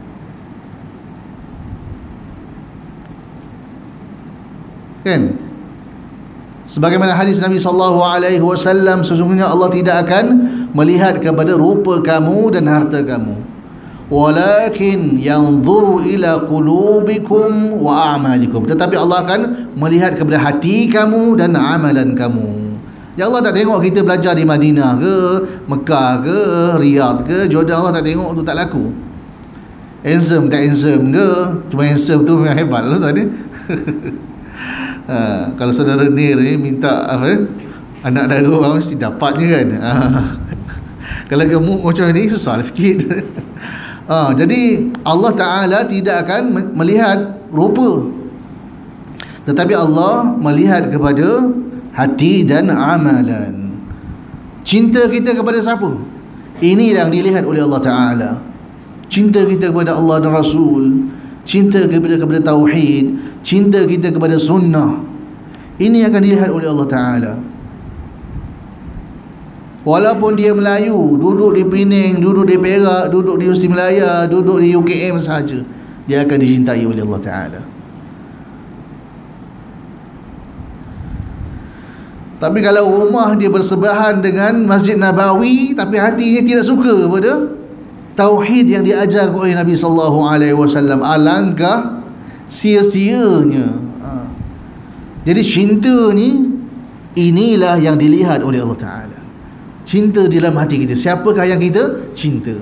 Kan? Sebagaimana hadis Nabi SAW, sesungguhnya Allah tidak akan melihat kepada rupa kamu dan harta kamu, walakin yanzuru ila qulubikum wa a'malikum, tetapi Allah akan melihat kepada hati kamu dan amalan kamu. Ya Allah tak tengok kita belajar di Madinah ke, Mekah ke, Riyadh ke, Jordan. Allah tak tengok tu, tak laku. Handsome tak handsome ke, cuma handsome tu memang hebat lah tadi. Kalau saudara Nir ni minta apa, anak dara orang mesti dapatnya kan. Kalau gemuk macam ni susah sikit. Jadi Allah Ta'ala tidak akan melihat rupa, Tetapi Allah melihat kepada hati dan amalan. Cinta kita kepada siapa? Ini yang dilihat oleh Allah Ta'ala. Cinta kita kepada Allah dan Rasul, cinta kepada tauhid, cinta kita kepada sunnah, ini akan dilihat oleh Allah Ta'ala. Walaupun dia Melayu, duduk di Penang, duduk di Perak, duduk di Universiti Malaya, duduk di UKM sahaja, dia akan dicintai oleh Allah Ta'ala. Tapi kalau rumah dia bersebelahan dengan Masjid Nabawi, tapi hatinya tidak suka kepada tauhid yang diajar oleh Nabi sallallahu alaihi wasallam, alangkah sia-sianya. Jadi cinta ni, inilah yang dilihat oleh Allah Ta'ala. Cinta di dalam hati kita. Siapakah yang kita cinta?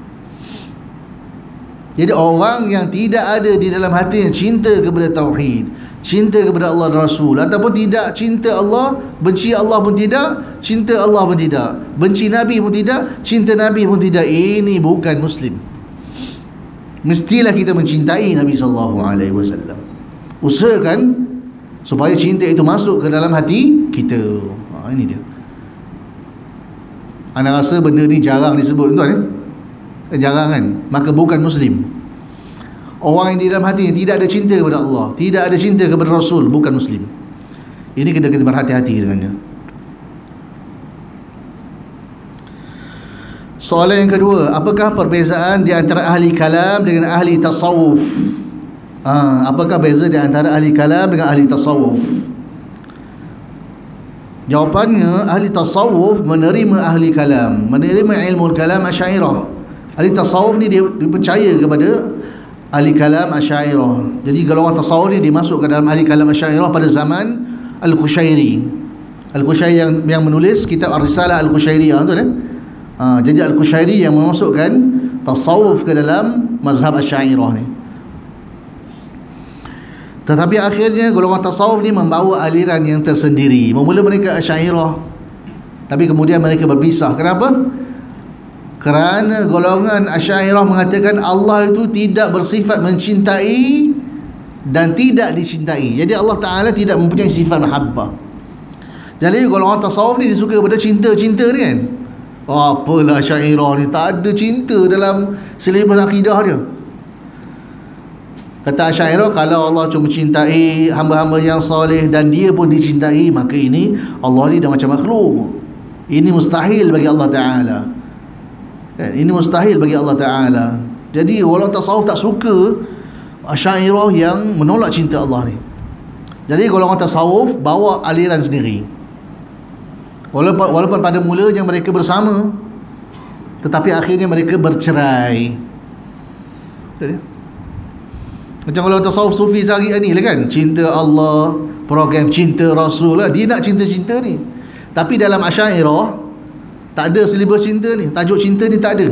Jadi orang yang tidak ada di dalam hatinya cinta kepada tauhid, cinta kepada Allah dan Rasul, ataupun tidak cinta Allah, benci Allah pun tidak, cinta Allah pun tidak, benci Nabi pun tidak, cinta Nabi pun tidak, ini bukan Muslim. Mestilah kita mencintai Nabi SAW. Usahakan supaya cinta itu masuk ke dalam hati kita. Ini dia. Anda rasa benda ni jarang disebut, tuan, jarang kan? Maka bukan Muslim. Orang yang di dalam hatinya tidak ada cinta kepada Allah, tidak ada cinta kepada Rasul, bukan Muslim. Ini kita berhati-hati dengannya. Soalan yang kedua, apakah perbezaan di antara ahli kalam dengan ahli tasawuf? Apakah beza di antara ahli kalam dengan ahli tasawuf? Jawapannya, ahli tasawuf menerima ahli kalam, menerima ilmu kalam Asy'ariyah. Ahli tasawuf ni dia percaya kepada ahli kalam Asy'ariyah. Jadi golongan tasawuf ni dimasuk ke dalam ahli kalam Asy'ariyah pada zaman Al-Qushairi. Al-Qushairi yang menulis kitab Ar-Risalah Al-Qushairiyah, betul kan? Jadi Al-Qushairi yang memasukkan tasawuf ke dalam mazhab Asy'ariyah ni. Tetapi akhirnya golongan tasawuf ni membawa aliran yang tersendiri. Bermula mereka Asy'ariyah, tapi kemudian mereka berpisah. Kenapa? Kerana golongan Asy'ariyah mengatakan Allah itu tidak bersifat mencintai dan tidak dicintai. Jadi Allah Ta'ala tidak mempunyai sifat mahabbah. Jadi golongan tasawuf ni disuka pada cinta-cinta ni kan. Apalah Asy'ariyah ni, tak ada cinta dalam silibus akidah dia. Kata Asy'ariyah, kalau Allah cuma cintai hamba-hamba yang soleh dan dia pun dicintai, maka ini Allah ni dah macam makhluk. Ini mustahil bagi Allah Ta'ala. Ini mustahil bagi Allah Ta'ala. Jadi walau tasawuf tak suka Asy'ariyah yang menolak cinta Allah ni. Jadi golongan tasawuf bawa aliran sendiri. Walaupun pada mulanya mereka bersama, tetapi akhirnya mereka bercerai. Macam kalau tasawuf sufi sehari ni lah kan, cinta Allah, program cinta Rasul lah, dia nak cinta-cinta ni. Tapi dalam Asy'ariyah tak ada silibus cinta ni, tajuk cinta ni tak ada.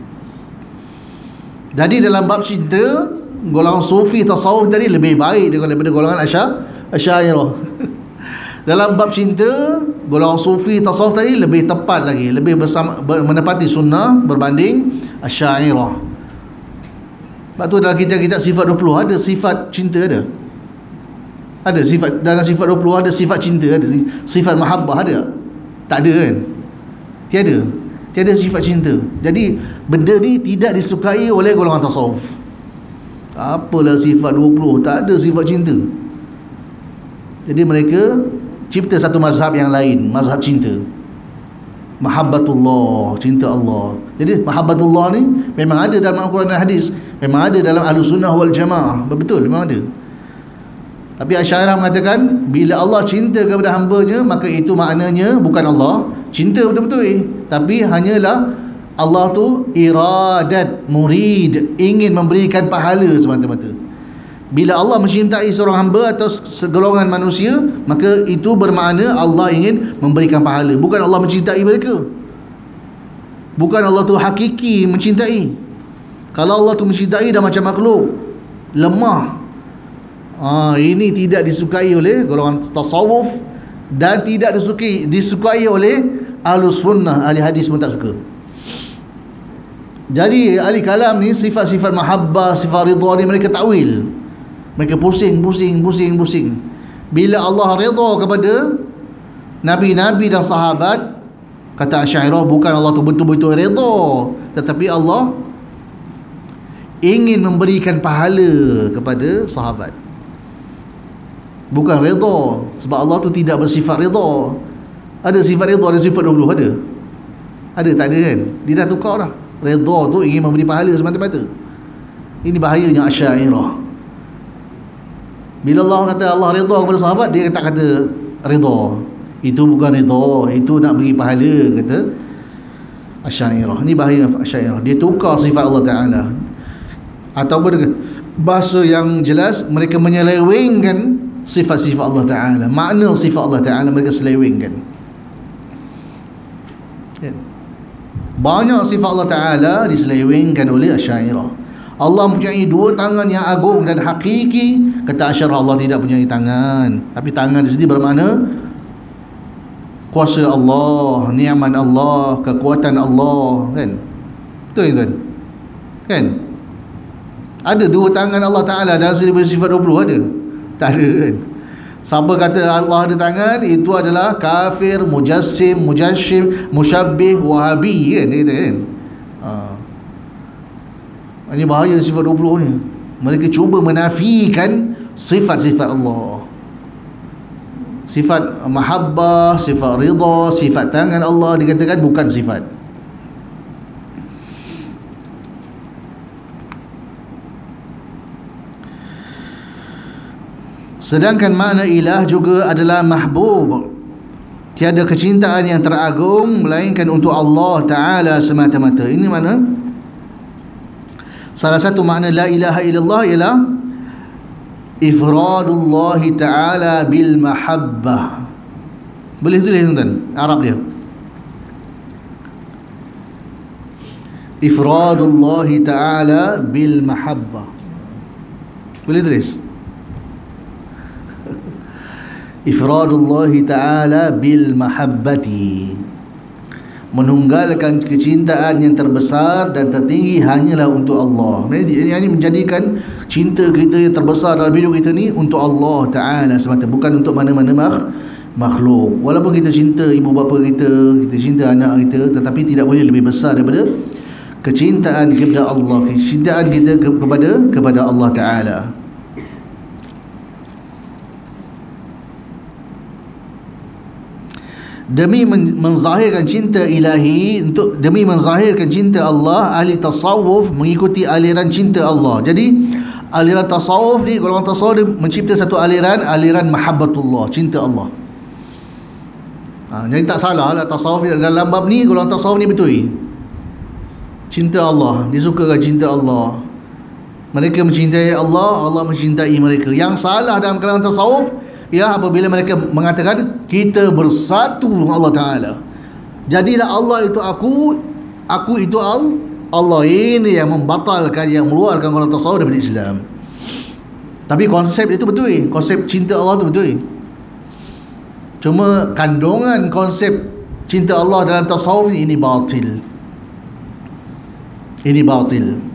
Jadi dalam bab cinta, golongan sufi tasawuf tadi lebih baik daripada golongan Asy'ariyah. Dalam bab cinta, golongan sufi tasawuf tadi lebih tepat lagi, lebih menepati sunnah berbanding Asy'ariyah. Sebab tu dalam kitab-kitab sifat 20 ada sifat cinta ada. Ada sifat dalam sifat 20 ada sifat cinta, ada sifat mahabbah ada. Tak ada kan? Tiada sifat cinta. Jadi benda ni tidak disukai oleh golongan tasawuf. Apalah sifat 20, tak ada sifat cinta. Jadi mereka cipta satu mazhab yang lain, mazhab cinta. Mahabbatullah, cinta Allah. Jadi mahabbatullah ni memang ada dalam Al-Quran dan hadis, memang ada dalam Ahlus Sunnah wal Jamaah, betul, memang ada. Tapi Asy'ariyah mengatakan bila Allah cinta kepada hamba-Nya, maka itu maknanya bukan Allah cinta betul-betul, tapi hanyalah Allah tu iradat, murid, ingin memberikan pahala semata-mata. Bila Allah mencintai seorang hamba atau segolongan manusia, maka itu bermakna Allah ingin memberikan pahala, bukan Allah mencintai mereka. Bukan Allah tu hakiki mencintai. Kalau Allah tu mencintai dah macam makhluk, lemah. Ini tidak disukai oleh golongan tasawuf dan tidak disukai oleh Ahlus Sunnah, ahli hadis pun tak suka. Jadi ahli kalam ni sifat-sifat mahabbah, sifat ridha ni mereka takwil. Mereka pusing. Bila Allah redha kepada nabi-nabi dan sahabat, kata Asy'ariyah, bukan Allah tu betul-betul redha, tetapi Allah ingin memberikan pahala kepada sahabat. Bukan redha, sebab Allah tu tidak bersifat redha. Ada sifat redha, ada sifat 20, ada? Ada, tak ada kan? Dia dah tukar dah. Redha tu ingin memberi pahala semata-mata. Ini bahayanya Asy'ariyah. Bila Allah kata Allah redha kepada sahabat, dia tak kata redha. Itu bukan redha, itu nak beri pahala, kata Asy'ariyah. Ini bahaya Asy'ariyah. Dia tukar sifat Allah Ta'ala. Ataupun bahasa yang jelas, mereka menyelewengkan sifat-sifat Allah Ta'ala. Makna sifat Allah Ta'ala mereka selewengkan. Banyak sifat Allah Ta'ala diselewengkan oleh Asy'ariyah. Allah mempunyai dua tangan yang agung dan hakiki. Kata Asy'ariyah, Allah tidak mempunyai tangan. Tapi tangan di sini bermakna kuasa Allah, ni'mat Allah, kekuatan Allah, kan? Betul kan? Kan? Ada dua tangan Allah Ta'ala dalam sifat 20, ada? Tak ada kan? Siapa kata Allah ada tangan, itu adalah kafir, mujassim, mujasyim, musyabbih, wahabi, kan? Dia kata kan? Ini bahaya sifat 20 ni. Mereka cuba menafikan sifat-sifat Allah. Sifat mahabbah, sifat ridha, sifat tangan Allah dikatakan bukan sifat. Sedangkan makna ilah juga adalah mahbub. Tiada kecintaan yang teragung melainkan untuk Allah Ta'ala semata-mata. Ini mana? Salah satu makna la ilaha illallah ialah ifradullah Ta'ala bil mahabbah. Boleh tulis tuan-tuan Arab dia. Ifradullah Ta'ala bil mahabbah. Boleh tulis ifradullah Ta'ala bil mahabbati. Menunggalkan kecintaan yang terbesar dan tertinggi hanyalah untuk Allah. Ini menjadikan cinta kita yang terbesar dalam hidup kita ni untuk Allah Ta'ala semata, bukan untuk mana-mana makhluk. Walaupun kita cinta ibu bapa kita, kita cinta anak kita, tetapi tidak boleh lebih besar daripada kecintaan kepada Allah, kecintaan kita kepada Allah Ta'ala. Demi menzahirkan cinta ilahi, demi menzahirkan cinta Allah, ahli tasawuf mengikuti aliran cinta Allah. Jadi aliran tasawuf ni, golongan tasawuf dia mencipta satu aliran mahabbatullah, cinta Allah. Jadi tak salah lah tasawuf dalam bab ni. Golongan tasawuf ni betul, cinta Allah, dia sukakan cinta Allah. Mereka mencintai Allah, Allah mencintai mereka. Yang salah dalam kalangan tasawuf ya apabila mereka mengatakan kita bersatu dengan Allah Ta'ala. Jadilah Allah itu aku itu Allah. Ini yang membatalkan, yang mengeluarkan orang tasawuf daripada Islam. Tapi konsep itu betul, konsep cinta Allah itu betul. Cuma kandungan konsep cinta Allah dalam tasawuf ini batil. Ini batil.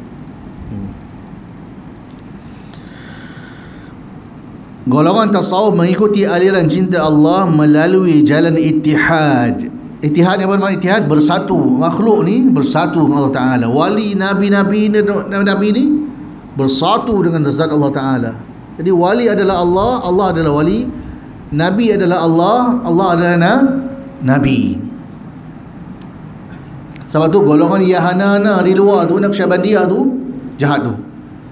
Golongan tasawuf mengikuti aliran cinta Allah melalui jalan ittihad. Ittihad yang bermakna ittihad, bersatu. Makhluk ni bersatu dengan Allah Ta'ala. Wali nabi-nabi ni bersatu dengan zat Allah Ta'ala. Jadi wali adalah Allah, Allah adalah wali. Nabi adalah Allah, Allah adalah nabi. Sebab tu golongan Yahanana di luar tu, Naqsyabandiyah tu jahat tu.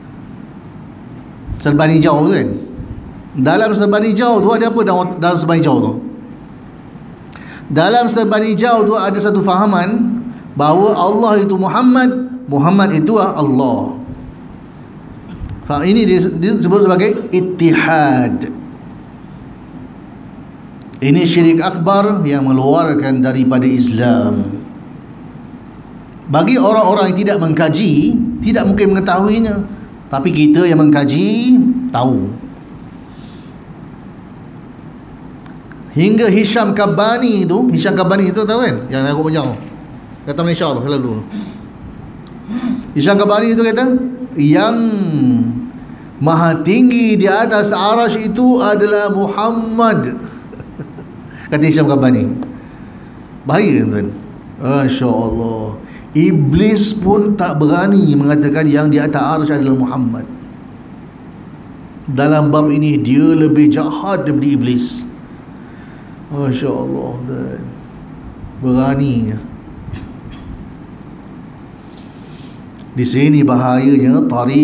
Serban hijau tu kan. Dalam serban hijau tu ada apa dalam serban hijau tu? Dalam serban hijau tu ada satu fahaman bahawa Allah itu Muhammad itu Allah. Ini disebut sebagai ittihad. Ini syirik akbar yang mengeluarkan daripada Islam. Bagi orang-orang yang tidak mengkaji, tidak mungkin mengetahuinya. Tapi kita yang mengkaji tahu. Hingga Hisham Kabani itu tahu kan? Yang aku panjang kata Malaysia tu selalu. Hisham Kabani itu kata yang Maha tinggi di atas arasy itu adalah Muhammad. Kata Hisham Rabbani. Bahaya tuan. Masya Allah. Iblis pun tak berani mengatakan yang di atas arasy adalah Muhammad. Dalam bab ini dia lebih jahat daripada iblis. Masya Allah tuan. Beraninya. Di sini bahayanya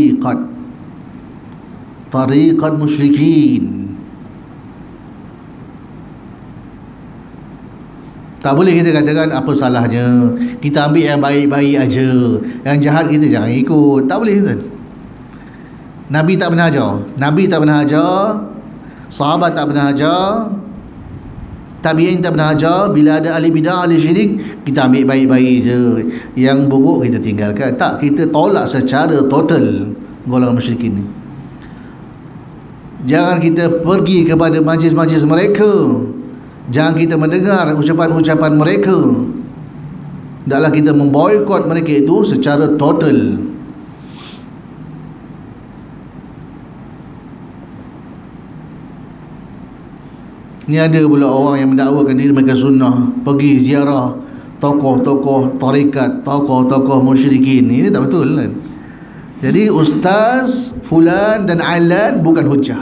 tariqat musyrikin. Tak boleh kita katakan apa salahnya, kita ambil yang baik-baik aja, yang jahat kita jangan ikut. Tak boleh kan? Nabi tak pernah ajar, sahabat tak pernah ajar, tabi'in tak pernah ajar. Bila ada ahli bidah, ahli syirik, kita ambil baik-baik je, yang buruk kita tinggalkan. Tak, kita tolak secara total golongan musyrikin ni. Jangan kita pergi kepada majlis-majlis mereka, jangan kita mendengar ucapan-ucapan mereka. Hendaklah kita memboikot mereka itu secara total. Ni ada pula orang yang mendakwakan diri mereka sunnah, pergi ziarah tokoh-tokoh tarikat, tokoh-tokoh musyrikin. Ini tak betul kan? Jadi ustaz fulan dan alan bukan hujah.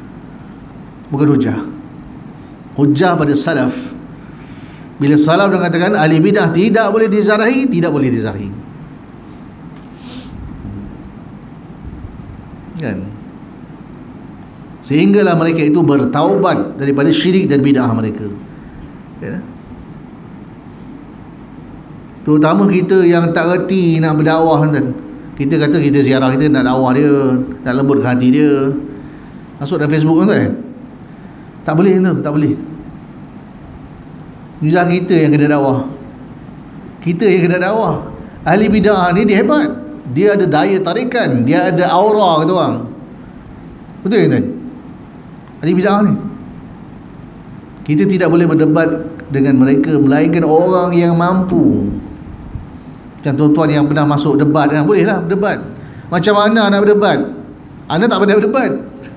Hujah pada salaf. Bila salaf mengatakan ahli bidah tidak boleh dizarahi, tidak boleh dizarahi. Kan? Sehinggalah mereka itu bertaubat daripada syirik dan bid'ah mereka. Ya? Terutama kita yang tak reti nak berdakwah kan. Kita kata kita ziarah, kita nak dakwah dia, nak lembutkan hati dia. Masuk dalam Facebook kan? Tak boleh tu, tak boleh. Inilah kita yang kena dakwah. Kita yang kena dakwah. Ahli bid'ah ni dia hebat. Dia ada daya tarikan, dia ada aura kata orang. Betul kan? Ahli bid'ah ni. Kita tidak boleh berdebat dengan mereka melainkan orang yang mampu. Macam tuan-tuan yang pernah masuk debat, bolehlah berdebat. Macam mana nak berdebat? Anda tak pernah berdebat.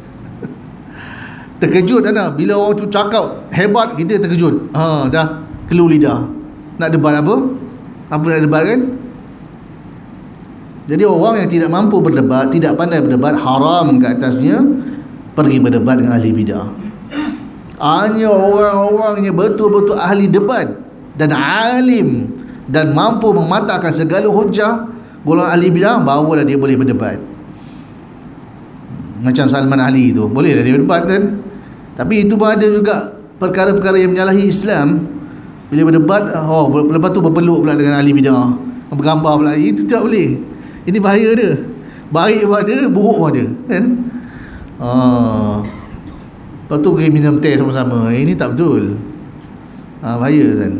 Terkejut anda bila orang tu cakap hebat, kita terkejut. Dah keluar lidah. Nak debat apa? Apa nak debat kan? Jadi orang yang tidak mampu berdebat, tidak pandai berdebat, haram ke atasnya pergi berdebat dengan ahli bidah. Hanya orang-orang yang betul-betul ahli debat dan alim dan mampu mematahkan segala hujah golongan ahli bidah, barulah dia boleh berdebat. Macam Salman Ali tu, boleh dah dia berdebat kan? Tapi itu pun ada juga perkara-perkara yang menyalahi Islam. Bila berdebat, lepas tu berpeluk pula dengan ahli bidah, bergambar pula. Itu tak boleh. Ini bahaya dia. Baik pun ada, buruk pun ada kan? Lepas tu pergi minum teh sama-sama. Ini tak betul. Bahaya kan?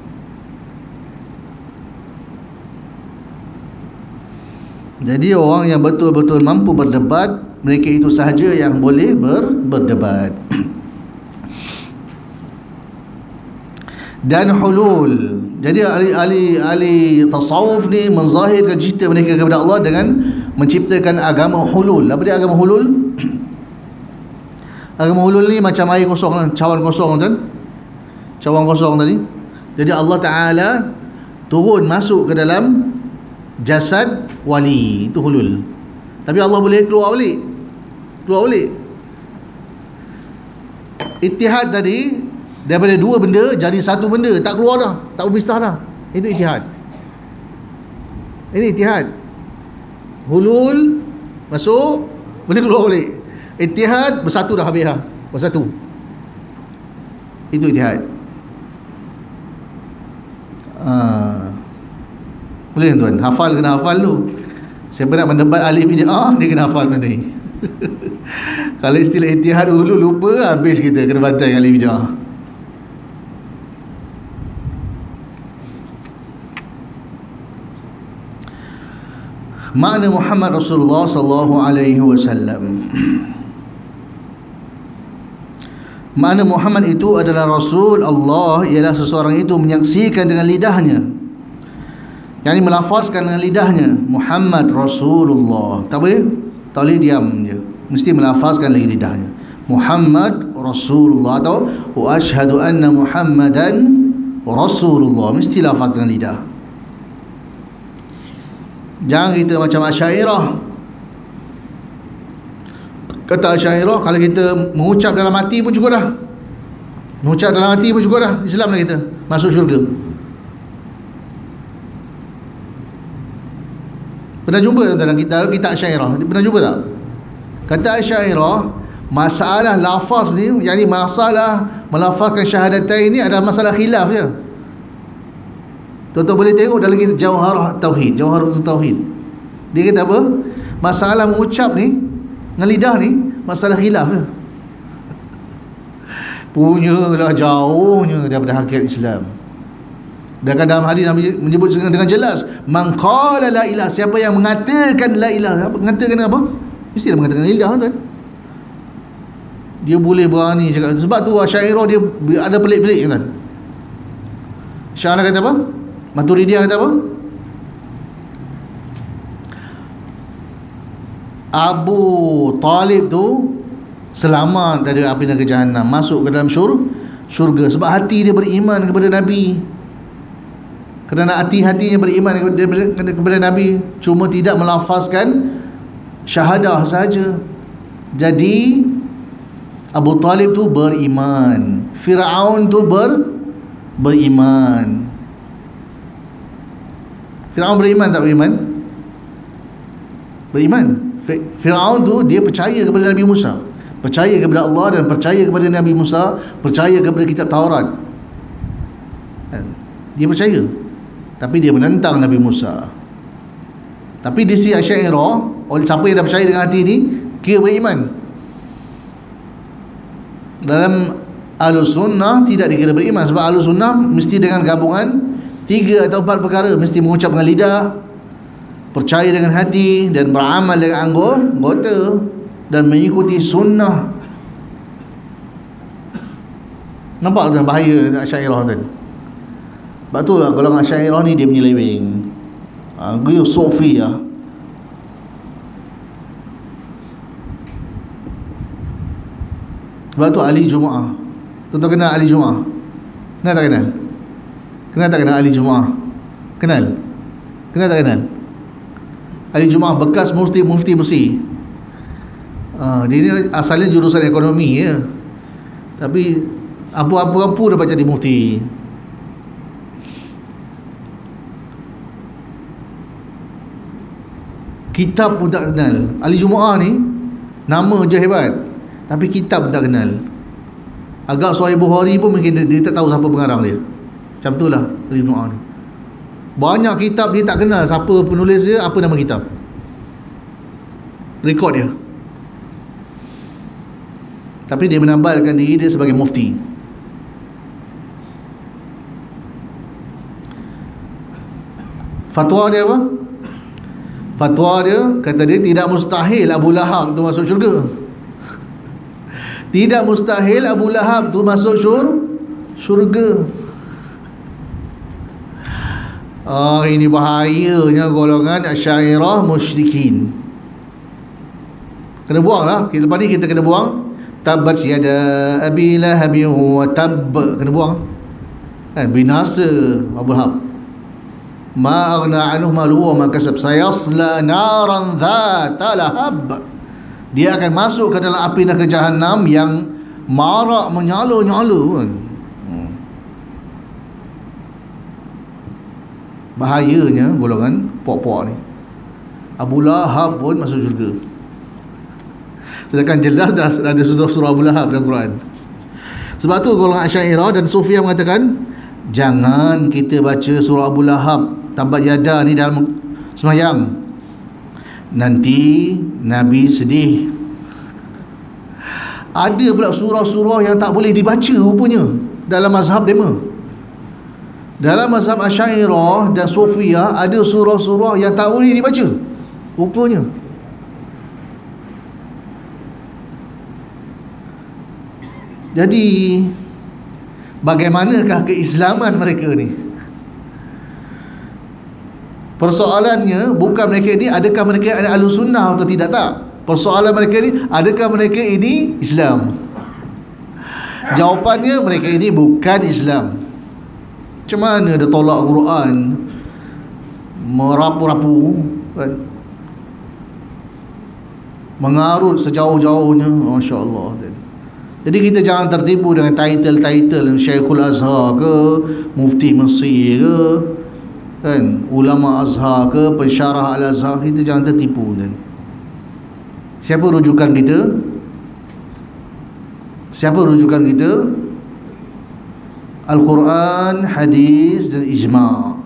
Jadi orang yang betul-betul mampu berdebat, mereka itu sahaja yang boleh berdebat. Dan hulul. Jadi ahli tasawuf ni menzahirkan cita mereka kepada Allah dengan menciptakan agama hulul. Apa dia agama hulul? Agama hulul ni macam air kosong, cawan kosong kan? Cawan kosong tadi. Jadi Allah Ta'ala turun masuk ke dalam jasad wali. Itu hulul. Tapi Allah boleh keluar balik. Ittihad tadi, daripada dua benda jadi satu benda, tak keluar dah, tak berpisah dah. Itu ittihad. Ini ittihad. Hulul masuk, boleh keluar balik. Ittihad bersatu dah, habis dah, bersatu. Itu ittihad. Boleh tuan, kena hafal tu. Siapa nak mendebat ahli bid'ah, dia kena hafal benda ni. Kalau istilah ittihad dulu lupa, habis kita kena bantai dengan ahli bid'ah. Makna Muhammad Rasulullah sallallahu alaihi wasallam. Makna Muhammad itu adalah Rasul Allah, ialah seseorang itu menyaksikan dengan lidahnya, yang melafazkan dengan lidahnya Muhammad Rasulullah. Tak boleh diam je. mesti melafazkan lagi lidahnya. Muhammad Rasulullah atau wa asyhadu anna Muhammadan Rasulullah, mesti lafazkan lidah. Jangan kita macam Asy'ariyah. Kata Asy'ariyah, kalau kita mengucap dalam hati pun cukup dah. Mengucap dalam hati pun cukup dah, Islam dah kita, masuk syurga. Pernah jumpa dalam kita Asy'ariyah? Pernah jumpa tak? Kata Asy'ariyah, masalah lafaz ni, yakni masalah melafazkan syahadatain ni adalah masalah khilaf je. Tuan-tuan boleh tengok dalam kita Jauharah Tauhid, Jauharatul Tauhid. Dia kata apa? Masalah mengucap ni dengan lidah ni masalah khilaf je. Punyalah jauhnya daripada hakikat Islam. Dan dalam hadis Nabi menyebut dengan jelas, man qala la ilaha, siapa yang mengatakan la ilaha, mengatakan apa? Mestilah mengatakan la ilaha, tuan. Dia boleh berani cakap. Sebab tu Asy'ariyah dia ada pelik-pelik, kan. Syiah kata apa? Maturidiyah kata apa? Abu Talib tu selamat dari api neraka Jahannam, masuk ke dalam syurga sebab hati dia beriman kepada Nabi. Kerana hati-hatinya beriman kepada Nabi, cuma tidak melafazkan syahadah saja. Jadi Abu Talib tu beriman, Fir'aun tu beriman. Fir'aun beriman tak beriman? Beriman. Fir'aun tu dia percaya kepada Nabi Musa, percaya kepada Allah dan percaya kepada Nabi Musa, percaya kepada kitab Taurat. Dia percaya, tapi dia menentang Nabi Musa. Tapi di sisi Asy'ariyah, oleh siapa yang dah percaya dengan hati ni, kira beriman. Dalam Ahlus Sunnah tidak dikira beriman, sebab Ahlus Sunnah mesti dengan gabungan 3 atau 4 perkara. Mesti mengucap dengan lidah, percaya dengan hati, dan beramal dengan anggota, dan mengikuti sunnah. Nampak tak bahaya Asy'ariyah tu? Sebab tu lah golongan Asy'ariyah ni dia menyeleweng. Dia Sufi lah. Sebab tu ahli Jumaah. Tuan-tuan kenal ahli Jumaah? Kenal tak kenal? Kenal tak kenal ahli Jumaah? Kenal? Kenal tak kenal? Ahli Jumaah bekas mufti Mesir. Dia ni asalnya jurusan ekonomi ya. Tapi apa-apa dapat jadi mufti. Kitab pun tak kenal. Ahli Jumaah ni nama je hebat, tapi kitab pun tak kenal. Agak Sahih Bukhari pun mungkin dia tak tahu siapa pengarang dia. Macam tu lah ahli Jumaah ni. Banyak kitab dia tak kenal siapa penulis dia, apa nama kitab, rekod dia. Tapi dia menambalkan diri dia sebagai mufti. Fatwa dia apa? Fatwa dia, kata dia tidak mustahil Abu Lahab tu masuk syurga. Tidak mustahil Abu Lahab tu masuk syurga. Ini bahayanya golongan Asy'ariyah musyrikin. Kena buang lah. Lepas ni kita kena buang tabbat yada abi lahab wa tab. Kena buang kan, binasa Abu Lahab. Ma aghna anhu maluhu wa ma kasab sayasla naran dhata lahab. Dia akan masuk ke dalam api neraka Jahannam yang marak menyala-nyala kan. Bahayanya golongan pok-pok ni. Abu Lahab pun masuk syurga. Sedangkan jelas dah ada surah-surah Abu Lahab dalam Quran. Sebab tu golongan Asy'ariyah dan Sufiyah mengatakan, jangan kita baca surah Abu Lahab, tabbat yada ni dalam sembahyang. Nanti Nabi sedih. Ada pula surah-surah yang tak boleh dibaca rupanya dalam mazhab dema. Dalam mazhab Asy'ariyah dan Sufiyah ada surah-surah yang tak boleh dibaca rupanya. Jadi bagaimanakah keislaman mereka ni? Persoalannya bukan mereka ni adakah mereka ada Ahlus Sunnah atau tidak, tak. Persoalan mereka ni, adakah mereka ini Islam? Jawapannya, mereka ini bukan Islam. Macam mana dia tolak Quran, merapu-rapu kan? Mengarut sejauh-jauhnya, Masya Allah. Jadi kita jangan tertipu dengan title-title Syekhul Azhar ke, Mufti Mesir ke, kan, ulama Azhar ke, pensyarah Al-Azhar. Kita jangan tertipu kan. Siapa rujukan kita? Siapa rujukan kita? Al-Quran, hadis dan ijma'.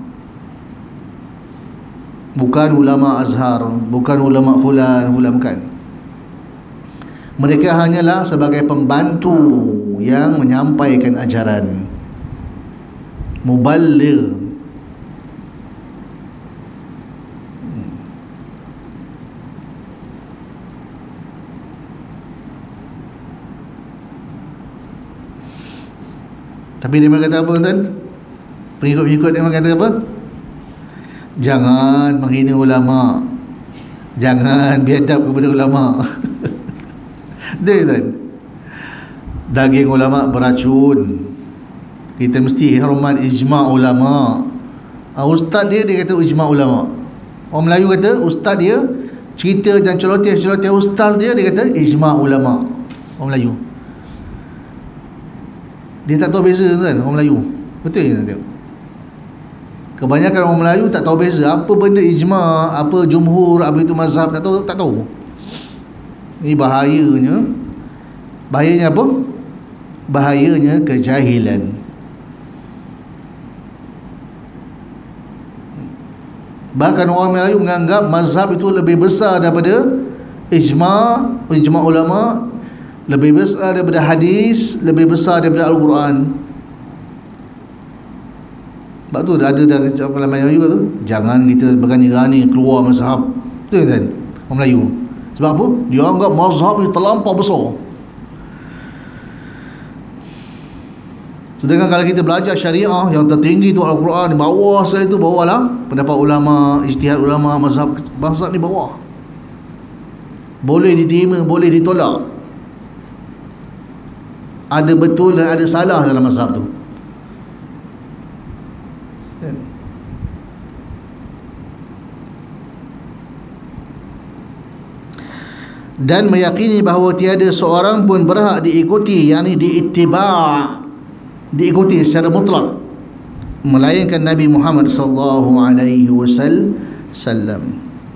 Bukan ulama Azhar, bukan ulama fulan, bukan. Mereka hanyalah sebagai pembantu yang menyampaikan ajaran, muballigh. Tapi dia kata apa, tuan? Pengikut-pengikut dia kata apa? Jangan menghina ulama, jangan biadab kepada ulama. Betul kan? Daging ulama beracun, kita mesti hormat ijma' ulama. Ustaz dia kata ijma' ulama. Orang Melayu kata ustaz dia cerita dan celoteh ustaz dia kata ijma' ulama. Orang Melayu, dia tak tahu beza kan, orang Melayu. Betul tak tengok? Kebanyakan orang Melayu tak tahu beza apa benda ijma', apa jumhur, apa itu mazhab, tak tahu. Ini bahayanya. Bahayanya apa? Bahayanya kejahilan. Bahkan orang Melayu menganggap mazhab itu lebih besar daripada ijma' ulama, lebih besar daripada hadis, lebih besar daripada Al-Quran. Sebab tu ada dalam Melayu tu, jangan kita berani-berani keluar mazhab. Betul kan? Orang Melayu. Sebab apa? Dia anggap mazhab ni terlampau besar. Sedangkan kalau kita belajar syariah, yang tertinggi tu Al-Quran, di bawah sekali tu bawalah pendapat ulama, ijtihad ulama, mazhab ni bawah. Boleh diterima, boleh ditolak. Ada betul dan ada salah dalam mazhab tu. Dan meyakini bahawa tiada seorang pun berhak diikuti, yakni diittiba', diikuti secara mutlak, melainkan Nabi Muhammad sallallahu alaihi wasallam.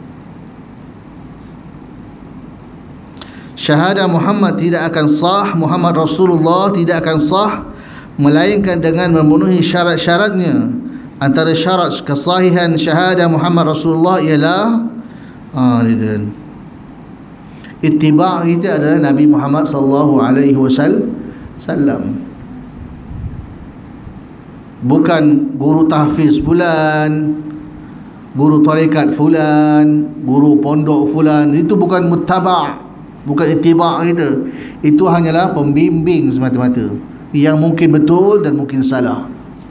Syahadah Muhammad tidak akan sah, Muhammad Rasulullah tidak akan sah melainkan dengan memenuhi syarat-syaratnya. Antara syarat kesahihan syahadah Muhammad Rasulullah ialah ittiba' kita adalah Nabi Muhammad sallallahu alaihi wasallam. Bukan guru tahfiz fulan, guru tarekat fulan, guru pondok fulan. Itu bukan muttaba', bukan ittiba' kita. Itu hanyalah pembimbing semata-mata, yang mungkin betul dan mungkin salah.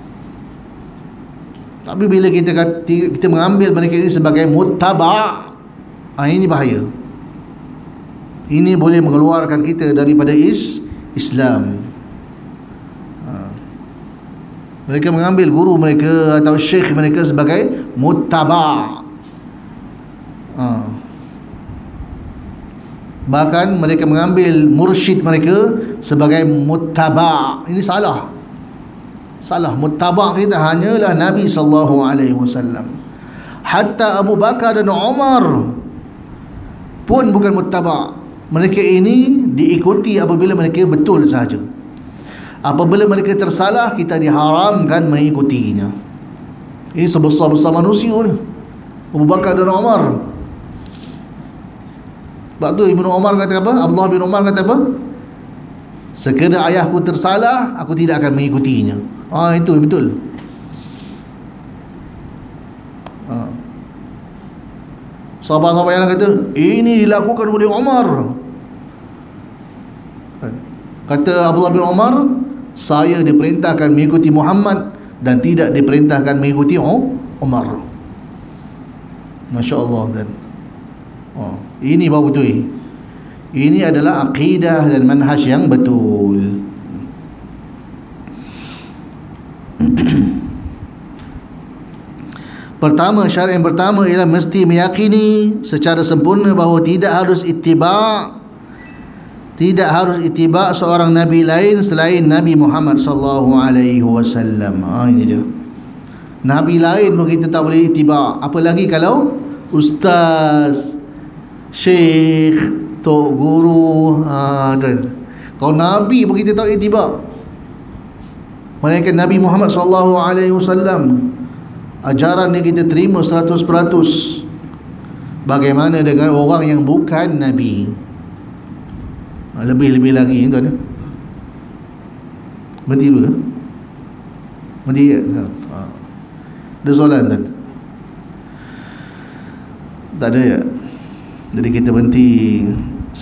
Tapi bila kita mengambil mereka ini sebagai muttaba', ini bahaya. Ini boleh mengeluarkan kita daripada Islam. Mereka mengambil guru mereka atau syekh mereka sebagai muttaba'. Bahkan mereka mengambil mursyid mereka sebagai muttaba'. Ini salah. Muttaba' kita hanyalah Nabi sallallahu alaihi wasallam. Hatta Abu Bakar dan Umar pun bukan muttaba'. Mereka ini diikuti apabila mereka betul sahaja. Apabila mereka tersalah, kita diharamkan mengikutinya. Ini sebesar-besar manusia ni, Abu Bakar dan Umar. Sebab tu Ibnu Umar kata apa? Abdullah bin Umar kata apa? Sekiranya ayahku tersalah, aku tidak akan mengikutinya. Itu betul. Sahabat-sahabat yang kata ini dilakukan oleh Umar. Kata Abdullah bin Umar, saya diperintahkan mengikuti Muhammad dan tidak diperintahkan mengikuti Umar. Masya Allah kan. Ini baru betul. Ini adalah akidah dan manhaj yang betul. Pertama, syarat yang pertama ialah mesti meyakini secara sempurna bahawa tidak harus ittiba' seorang nabi lain selain Nabi Muhammad sallallahu alaihi wasallam. Ini dia. Nabi lain pun kita tak boleh ittiba', apalagi kalau ustaz, syekh, tok guru, dan kalau nabi pun kita tak boleh ittiba'. Melainkan Nabi Muhammad sallallahu alaihi wasallam, ajaran ni kita terima 100%. Bagaimana dengan orang yang bukan Nabi? Lebih-lebih lagi tuan. Berhenti dulu ke? Berhenti ke? Ada soalan tuan? Tak ada ya? Jadi kita berhenti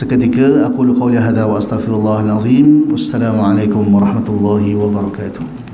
seketika. Aku qauli hadza wa astaghfirullahal azim. Wassalamualaikum warahmatullahi wabarakatuh.